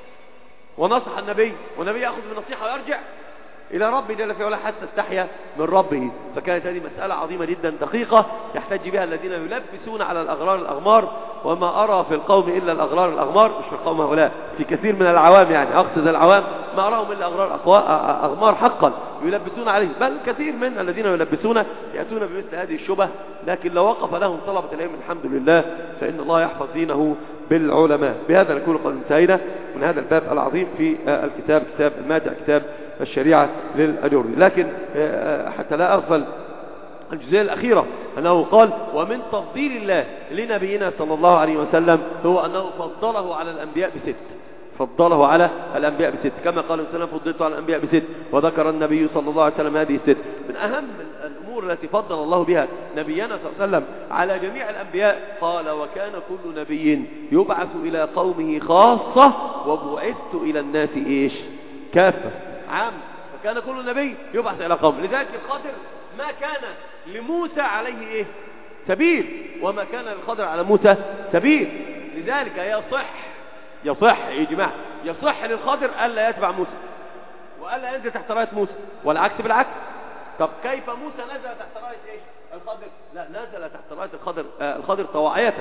ونصح النبي، والنبي يأخذ بالنصيحة ويرجع إلى ربه جل في علاه حتى استحيا من ربه. فكانت هذه مسألة عظيمة جدا دقيقة يحتج بها الذين يلبسون على الأغرار الأغمار. وما أرى في القوم إلا الأغرار الأغمار، مش في القوم هؤلاء، في كثير من العوام، يعني أقصد العوام ما أراهم إلا أغرار أغمار حقا يلبسون عليه. بل كثير من الذين يلبسون يأتون بمثل هذه الشبه، لكن لو وقف لهم طلبة العلم الحمد لله فإن الله يحفظ دينه بالعلماء. بهذا نكون قد انتهينا من هذا الباب العظيم في الكتاب كتاب المادع كتاب الشريعة للأجوري. لكن حتى لا أغفل الجزئية الأخيرة أنه قال ومن تفضيل الله لنبينا صلى الله عليه وسلم هو أنه فضله على الأنبياء بست، فضله على الأنبياء بست كما قال النبي صلى الله عليه وسلم فضلت على الأنبياء بست. وذكر النبي صلى الله عليه وسلم هذه الست. من أهم الأمور التي فضل الله بها نبينا صلى الله عليه وسلم على جميع الأنبياء قال وكان كل نبي يبعث إلى قومه خاصة وبعثت إلى الناس إيش كافة عام. فكان كل نبي يبعث إلى قومه. لذلك الخضر ما كان لموسى عليه إيه سبيل، وما كان للخضر على موسى سبيل. لذلك يصح يصح يا جماعة يصح للخضر ألا يتبع موسى وألا ينزل تحت راية موسى، والعكس بالعكس. طب كيف موسى نزل تحت راية إيش الخضر؟ لا، نزل تحت راية الخضر آه الخضر طواعية.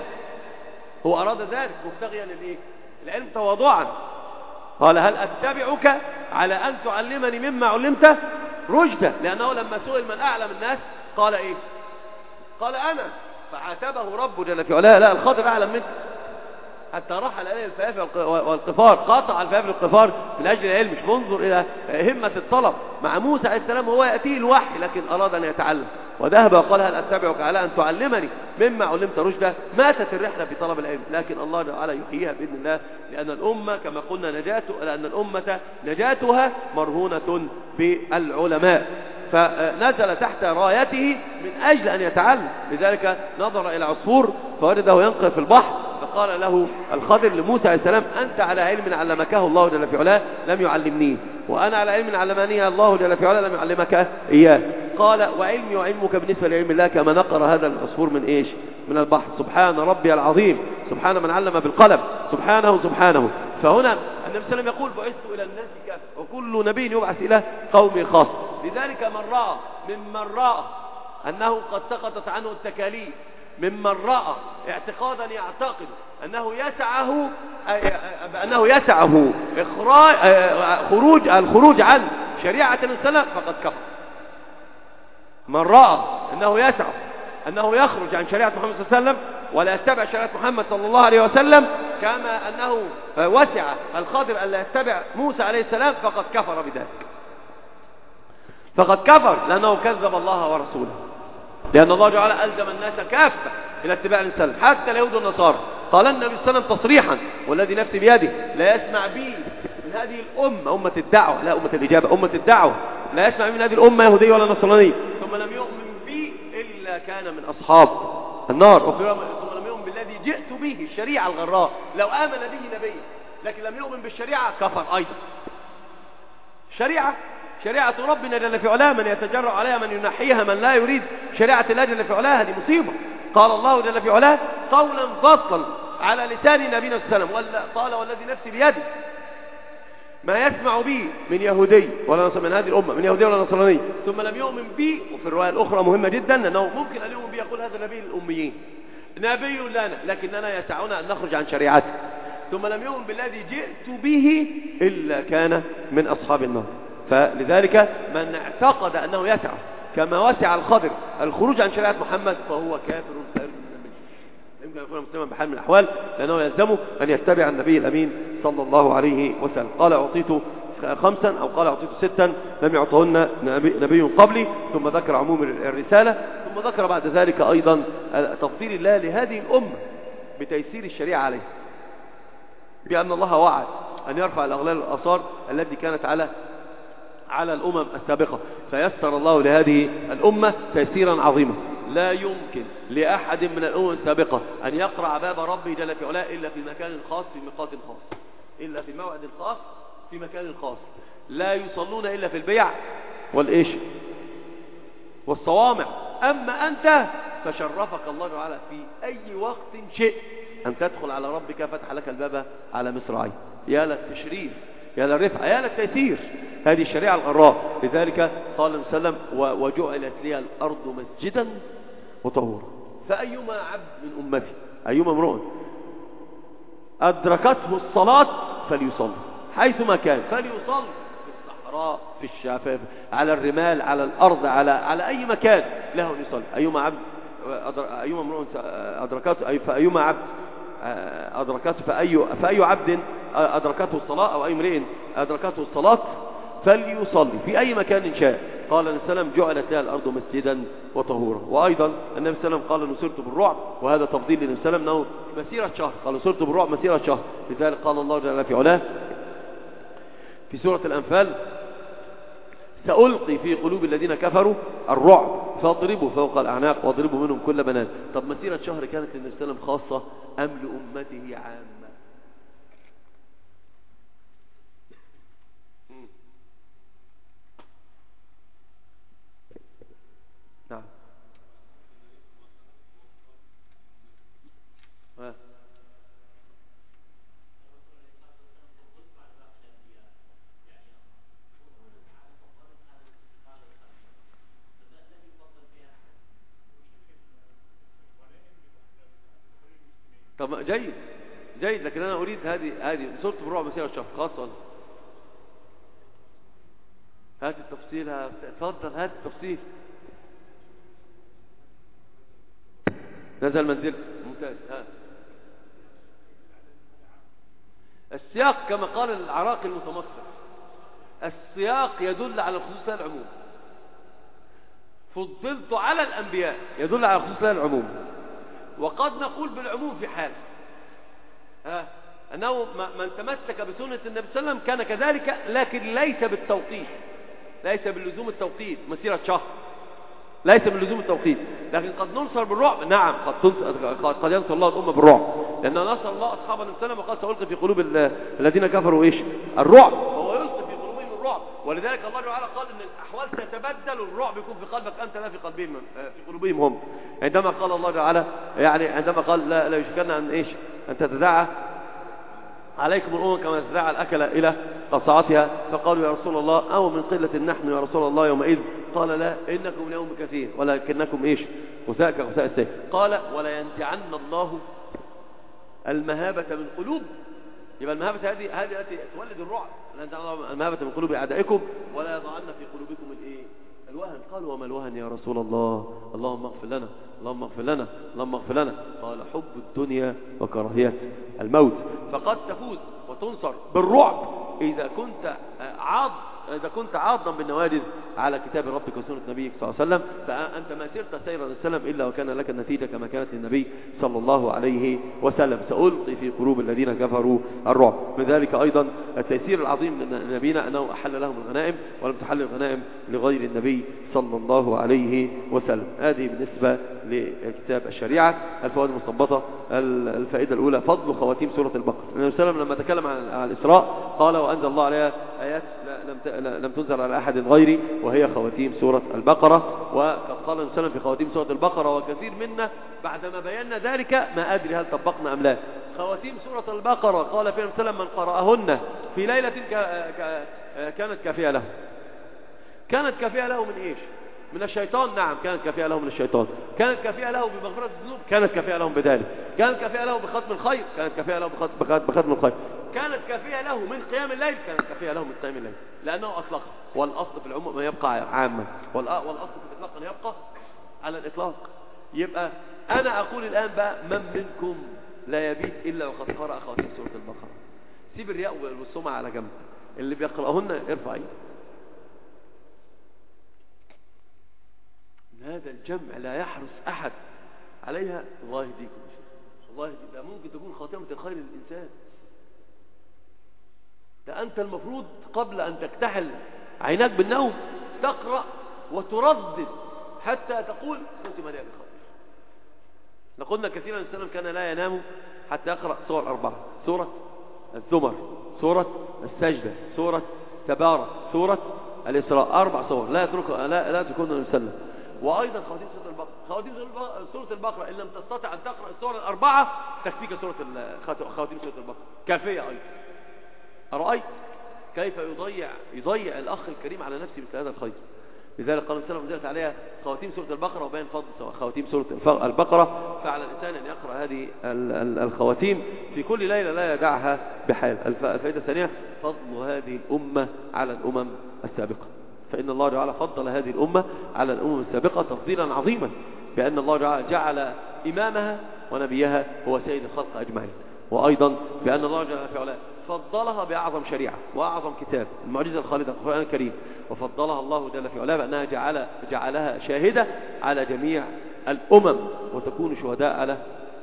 هو أراد ذلك مبتغيا للإيه العلم تواضعا. قال هل أتبعك على أن تعلمني مما علمت رشدا؟ لأنه لما سئل من أعلم الناس قال إيه قال أنا، فعاتبه ربه جل في علاه لا الخضر أعلم منك، حتى رحل إليه الفيافي والقفار، قاطع الفيافي والقفار من أجل العلم، مش منظر إلى همة الطلب. مع موسى عليه السلام هو يأتيه الوحي لكن أراد أن يتعلم، وذهب وقال هل أتبعك على أن تعلمني مما علمت رشدا. ماتت الرحلة في طلب العلم، لكن الله تعالى يحييها بإذن الله، لأن الأمة كما قلنا نجاته لأن الأمة نجاتها مرهونة بالعلماء. فنزل تحت رايته من أجل أن يتعلم. لذلك نظر إلى عصفور فوجده ينقر في البحر، فقال له الخضر لموسى عليه السلام أنت على علم علمكه الله جل في علاه لم يعلمنيه، وأنا على علم علمني الله جل في علاه لم يعلمك إياه. قال وعلمي وعلمك بالنسبة لعلم الله كما نقر هذا العصفور من إيش من البحر. سبحان ربي العظيم، سبحان من علم بالقلم، سبحانه سبحانه. فهنا النبي صلى الله عليه وسلم يقول بعثت إلى الناس كافة وكل نبي يبعث إلى قوم خاص. لذلك من رأى ممن رأى أنه قد سقطت عنه التكاليف، ممن رأى اعتقادا يعتقد أنه يسعه أنه يسعه إخراج خروج الخروج عن شريعة الإسلام فقد كفر. من رأى أنه يسعه أنه يخرج عن شريعة محمد صلى الله عليه وسلم ولا يتبع شريعة محمد صلى الله عليه وسلم كما أنه وسع الخضر ألا يتبع موسى عليه السلام فقد كفر بذلك، فقد كفر لأنه كذب الله ورسوله. لأن الله تعالى ألزم الناس كافة إلى اتباع الإنسان حتى اليهود والنصارى. قال النبي صلى الله عليه وسلم تصريحا والذي نفسي بيده لا يسمع بي من هذه الأمة أمة الدعوة لا أمة الإجابة أمة الدعوة لا يسمع بي من هذه الأمة يهودية ولا نصرانية ثم لم يؤمن بي إلا كان من أصحاب النار. ثم لم يؤمن بالذي جئت به الشريعة الغراء. لو آمن به نبي لكن لم يؤمن بالشريعة كفر أيضا. شريعة شريعة ربنا جل في علاه من يتجرأ عليها من ينحيها من لا يريد شريعة الله جل في علاه هذه مصيبة. قال الله جل في علاه قولا فصلا على لسان نبينا صلى الله عليه وسلم قال والذي نفسي بيده ما يسمع بي من يهودي ولا نصر من هذه الأمة من يهودي ولا نصراني ثم لم يؤمن بي. وفي الرواية الأخرى مهمة جدا أنه ممكن أن يؤمن بي يقول هذا نبي للأميين نبي لنا لكننا يسعنا أن نخرج عن شريعته ثم لم يؤمن بالذي جئت به إلا كان من أصحاب النار. فلذلك من اعتقد أنه يسع كما وسع الخضر الخروج عن شريعة محمد فهو كافر خارج من الملة. يمكن أن يكون مسلما بحال من الأحوال لأنه يلزمه أن يتبع النبي الأمين صلى الله عليه وسلم. قال أعطيت خمسا أو قال أعطيت ستا لم يعطهن نبي, نبي قبلي، ثم ذكر عموم الرسالة، ثم ذكر بعد ذلك أيضا تفضيل الله لهذه الأمة بتيسير الشريعة عليه، بأن الله وعد أن يرفع الأغلال والآثار التي كانت على على الأمم السابقة، فيسر الله لهذه الأمة تيسيرا عظيما. لا يمكن لأحد من الأمم السابقة أن يقرع باب ربه جل في علاه إلا في مكان خاص في ميقات خاص، إلا في موعد خاص في مكان خاص. لا يصلون إلا في البيع والإيش والصوامع. أما أنت فشرفك الله تعالى في أي وقت شئت أن تدخل على ربك فتح لك الباب على مصراعيه. يا للتشريف، يا للرفع، يا للتيسير، هذه الشريعة الغراء. لذلك قال النبي صلى الله عليه وسلم وجعلت لي الأرض مسجدا وطهورا. فأيما عبد من أمتي، أيما امرؤ أدركته الصلاة فليصلي حيثما كان، فليصلي في الصحراء، في الشافاف، على الرمال، على الأرض، على على أي مكان له أن يصلي. أيما عبد أيما امرؤ أدركته أي فأيما عبد أدركته فأي فأي عبد أدركته الصلاة أو أي امرئ أدركته الصلاة فليصلي في أي مكان شاء. قال النبي صلى الله عليه وسلم جعلت لها الأرض مسجدا وطهورا. وأيضا النبي صلى الله عليه وسلم قال نصرت بالرعب، وهذا تفضيل للنبي صلى الله عليه وسلم أنه مسيرة شهر، قال نصرت بالرعب مسيرة شهر. لذلك قال الله جل في علاه في سورة الأنفال سألقي في قلوب الذين كفروا الرعب فاضربوا فوق الأعناق واضربوا منهم كل بنان. طب مسيرة شهر كانت للنبي صلى الله عليه وسلم خاصة أم لأمته عامة؟ نعم. ها. طب جيد جيد، لكن أنا أريد هذه هذه صورة بالرعب مسيرة الشهر خاصة. هات التفصيل، اتفضل هات التفصيل. نزل منزل ممتاز. ها. السياق كما قال العراقي المتمصر، السياق يدل على الخصوص لا العموم. فضلت على الأنبياء يدل على الخصوص لا العموم. وقد نقول بالعموم في حال ها أنه من تمسك بسنة النبي صلى الله عليه وسلم كان كذلك، لكن ليس بالتوقيت، ليس باللزوم التوقيت مسيرة شهر، ليس باللزوم التوقيت. لكن قد ننصر بالرعب، نعم قد قد ينصر الله الأمة بالرعب، لأن نصر الله أصحاب النبي صلى الله عليه وسلم وقال سألقي في قلوب الذين كفروا إيش الرعب، وهو يلقي في قلوبهم الرعب. ولذلك الله تعالى قال إن الأحوال ستتبدل، الرعب يكون في قلبك أنت لا في قلبهم في قلوبهم هم. عندما قال الله تعالى يعني عندما قال لا, لا يشكن أن إيش أن تتداعى عليكم الأمم كما تداعى الأكل إلى قصعتها، فقالوا يا رسول الله أو من قلة نحن يا رسول الله يومئذ، قال لا إنكم اليوم كثير ولكنكم إيش غثاء كغثاء السيل. قال ولا ينزعن الله المهابة من قلوب. يبقى المهابة هذه هذه التي تولد الرعب، لا ينزعن الله المهابة من قلوب أعدائكم ولا يضعن في قلوبكم الإيه الوهن. قالوا وما الوهن يا رسول الله؟ اللهم اغفر لنا اللهم اغفر لنا اللهم اغفر لنا. قال حب الدنيا وكراهية الموت. فقد تفوز وتنصر بالرعب إذا كنت عاض إذا كنت عاضا بالنوادذ على كتاب ربك وسنة نبيك صلى الله عليه وسلم، فأنت ما سرت سير السلام إلا وكان لك النتيجة كما كانت للنبي صلى الله عليه وسلم. سألقي في قلوب الذين كفروا الرعب. من ذلك أيضا التيسير العظيم من نبينا أنه أحل لهم الغنائم ولم تحل الغنائم لغير النبي صلى الله عليه وسلم. هذه بالنسبة لكتاب الشريعة. الفوائد المستنبطة: الفائدة الأولى فضل خواتيم سورة البقرة. النبي صلى الله عليه وسلم لما تكلم عن الإسراء قال وأنزل الله عليها آيات لم لم تنزل على أحد غيري وهي خواتيم سورة البقرة. وقد قال النبي صلى الله عليه وسلم في خواتيم سورة البقرة وكثير منا بعدما بينا ذلك ما أدري هل طبقنا أم لا. خواتيم سورة البقرة قال فيها النبي صلى الله عليه وسلم من قرأهن في ليلة كانت كافية له. كانت كافية له من إيش؟ من الشيطان. نعم كانت كافية له من الشيطان. كانت كافية له بمغفرة الذنوب. كانت كافية له بذلك. كانت كافية له بختم الخير. كانت كافية له بختم الخير. كانت كافية له من قيام الليل. كانت كافية له من قيام الليل لأنه أطلق. والأصل في العموم ما يبقى عاما، والأصل في الإطلاق أن يبقى على الإطلاق. يبقى أنا أقول الآن بقى من منكم لا يبيت إلا وقد قرأ خواتيم سورة البقرة. سيب الرياء والسمعة على جنب. اللي بيقرأهن يرفع ايده. هذا الجمع لا يحرص أحد عليها. الله يهديكم، الله يهديكم. ده ممكن تكون خاتمة الخير للإنسان. ده أنت المفروض قبل أن تكتحل عيناك بالنوم تقرأ وتردد حتى تقول ختم لي بخير. لقلنا كثيرا السلام كان لا ينام حتى يقرأ سور أربعة: سورة الزمر، سورة السجدة، سورة تبارك، سورة الإسراء. أربع سور لا يتركها، لا, لا تكون السنة. وأيضا خواتيم سورة البقرة. خواتيم سورة البقرة إن لم تستطع أن تقرأ السورة الأربعة تكفيك سورة خواتيم سورة البقرة، كافية أيضا. أرأيت كيف يضيع يضيع الأخ الكريم على نفسه مثل هذا الخير؟ لذلك قال السلام نزلت عليها خواتيم سورة البقرة وبين فضل خواتيم سورة البقرة. فعلى الإنسان أن يقرأ هذه الخواتيم في كل ليلة لا يدعها بحال. الفائدة الثانية: فضل هذه الأمة على الأمم السابقة. فإن الله تعالى فضل هذه الأمة على الأمم السابقة تفضيلا عظيما، بأن الله تعالى جعل إمامها ونبيها هو سيد الخلق أجمعين. وأيضا بأن الله جل في علاه فضلها بأعظم شريعة وأعظم كتاب، المعجزة الخالدة القرآن الكريم. وفضلها الله جل في علاه بأنها جعل جعلها شاهدة على جميع الأمم وتكون شهداء على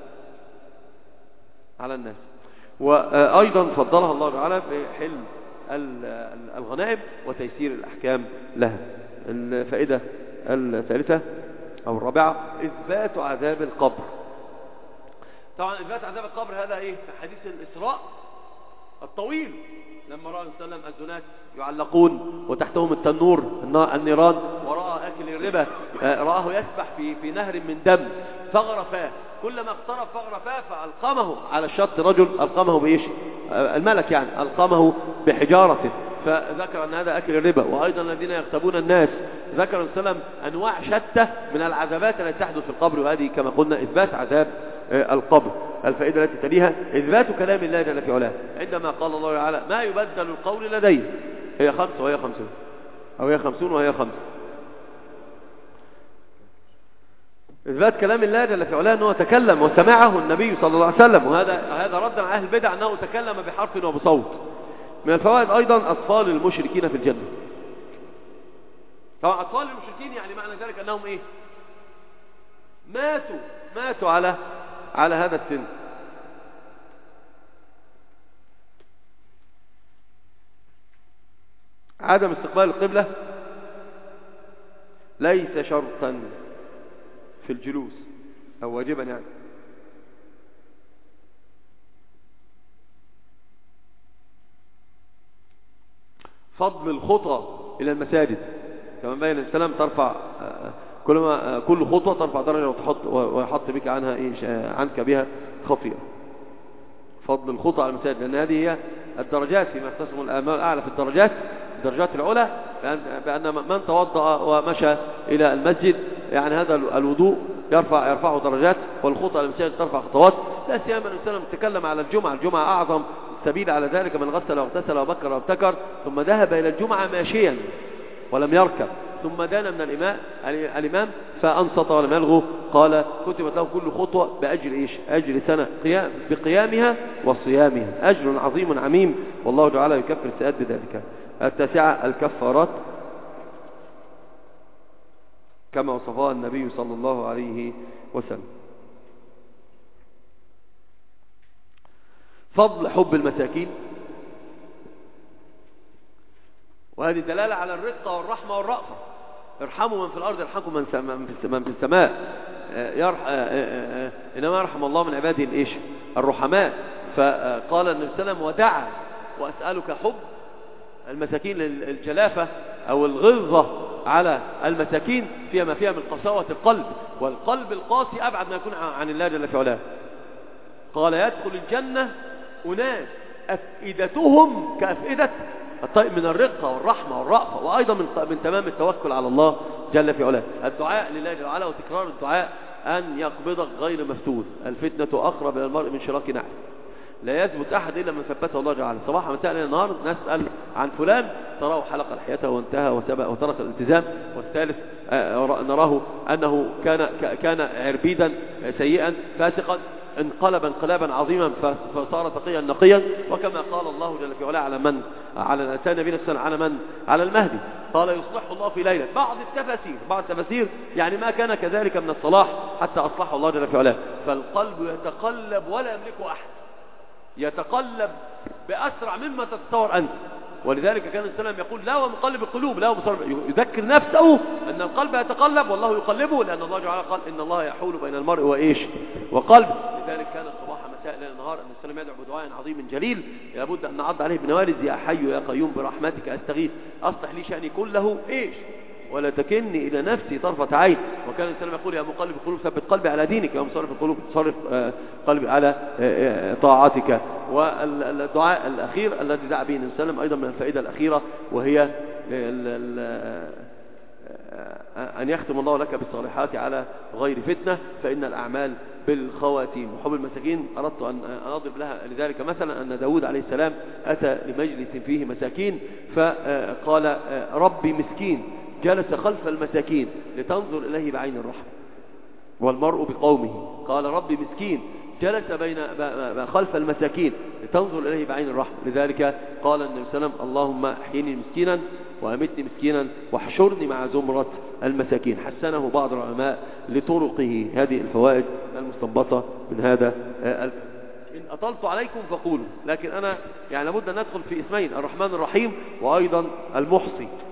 على الناس. وأيضا فضلها الله تعالى في حل الغنائم وتيسير الأحكام لها. الفائدة الثالثة أو الرابعة: إثبات عذاب القبر. طبعا إثبات عذاب القبر هذا إيه؟ في حديث الإسراء الطويل لما رأى النبي صلى الله عليه وسلم الزنات يعلقون وتحتهم التنور النيران، ورأى أكل الربا، رآه يسبح في في نهر من دم فغرفاه، كلما اقترب فغرفاه فألقمه على الشط رجل ألقمه بإيش؟ الملك يعني ألقمه بحجارة، فذكر أن هذا أكل الربا. وأيضا الذين يغتابون الناس، ذكر النبي صلى الله عليه وسلم أنواع شتى من العذابات التي تحدث في القبر، وهذه كما قلنا إثبات عذاب القبر. الفائدة التي تليها: إثبات كلام الله جل في علاه، عندما قال الله تعالى: ما يبدل القول لدي. هي خمس وهي خمسون، أو هي خمسون وهي خمس. إثبات كلام الله جل في علاه أنه تكلم وسمعه النبي صلى الله عليه وسلم، وهذا هذا رد على أهل البدع أنه تكلم بحرف وبصوت. من الفوائد أيضا أطفال المشركين في الجنة. طبعا أطفال المشركين يعني معنى ذلك أنهم إيه؟ ماتوا ماتوا على على هذا السن. عدم استقبال القبلة ليس شرطا في الجلوس أو واجبا يعني. فضل الخطى إلى المساجد، كما بين السلام ترفع كل ما كل خطوة ترفع درجة وتحط ويحط بك عنها إيه عنك بها خطيئة. فضل الخطى على المساجد، لأن هذه هي الدرجات فيما يختصم الآمال الأعلى في الدرجات، الدرجات العلى، بأن من توضأ ومشى إلى المسجد يعني هذا الوضوء يرفع يرفعه درجات، والخطى على المساجد ترفع خطوات. لا سيما أن السلام تكلم على الجمعة، الجمعة أعظم سبيل على ذلك: من غسل واغتسل وبكر وابتكر ثم ذهب إلى الجمعة ماشيا ولم يركب ثم دان من الإمام الإمام فأنصت ولم يلغو، قال: كتبت له كل خطوة بأجر إيش؟ أجر سنة قيام بقيامها وصيامها، أجر عظيم عميم، والله تعالى يكفر السيئات بذلك. التاسعة: الكفارات كما وصفها النبي صلى الله عليه وسلم. فضل حب المساكين، وهذه دلالة على الرقة والرحمة والرأفة. ارحموا من في الأرض يرحمكم من في السماء. يرح... إنما يرحم الله من عباده الإيش؟ الرحماء. فقال النبي صلى الله عليه وسلم: ودعا وأسألك حب المساكين، للجلافة أو الغلظة على المساكين فيها ما فيها من قساوة القلب، والقلب القاسي أبعد ما يكون عن الله جل في علاه. قال: يدخل الجنة أناس أفئدتهم كأفئدة الطيب، من الرقة والرحمة والرأفة، وأيضا من من تمام التوكل على الله جل في علاه. الدعاء لله جل وعلا وتكرار الدعاء أن يقبضك غير مفتون. الفتنة أقرب إلى المرء من شراك نعل. لا يثبت أحد إلا من ثبته الله جل وعلا. صباحا مساء إلى النهار نسأل عن فلان، تراه حلق لحيته وانتهى وترك الالتزام، والثالث نراه أنه كان كان عربيدا سيئا فاسقا، انقلب انقلابا عظيما فصار تقيا نقيا. وكما قال الله جل في علاه على من على لسان نبينا صلى الله عليه وسلم على من على المهدي قال يصلحه الله في ليلة. بعض التفاسير بعض التفاسير يعني ما كان كذلك من الصلاح حتى أصلحه الله جل في علاه. فالقلب يتقلب ولا يملكه أحد، يتقلب بأسرع مما تتصور أنت. ولذلك كان السلام يقول لا ومقلب القلوب، لا ومصرف، يذكر نفسه أن القلب يتقلب والله يقلبه، لأن الله جعل قال إن الله يحول بين المرء وإيش وقلبه. لذلك كان الصباح مساء ليل نهار أن السلام يدعو بدعاء عظيم جليل لابد أن نعض عليه بنوالد: يا حي يا قيوم برحمتك أستغيث أصلح لي شأني كله إيش ولا تكلني إلى نفسي طرفة عين. وكان السلام يقول: يا مقلب القلوب ثبت قلبي على دينك، يا مصرف القلوب صرف قلبي على طاعتك. والدعاء الأخير الذي دعا به النبي صلى الله عليه وسلم أيضا من الفائدة الأخيرة، وهي أن يختم الله لك بالصالحات على غير فتنة، فإن الأعمال بالخواتيم. وحب المساكين أردت أن أضرب لها لذلك مثلا أن داود عليه السلام أتى لمجلس فيه مساكين فقال: ربي مسكين جلس خلف المساكين لتنظر إليه بعين الرحمة، والمرء بقومه. قال: ربي مسكين جلس بين خلف المساكين لتنظر إليه بعين الرحمة. لذلك قال النبي صلى الله عليه وسلم: اللهم احيني مسكينا وأمتني مسكينا واحشرني مع زمرة المساكين. حسنه بعض العلماء لطرقه. هذه الفوائد المستنبطة من هذا. إن أطلت عليكم فقولوا، لكن أنا يعني لابد أن ندخل في اسمين: الرحمن الرحيم وأيضا المحصي.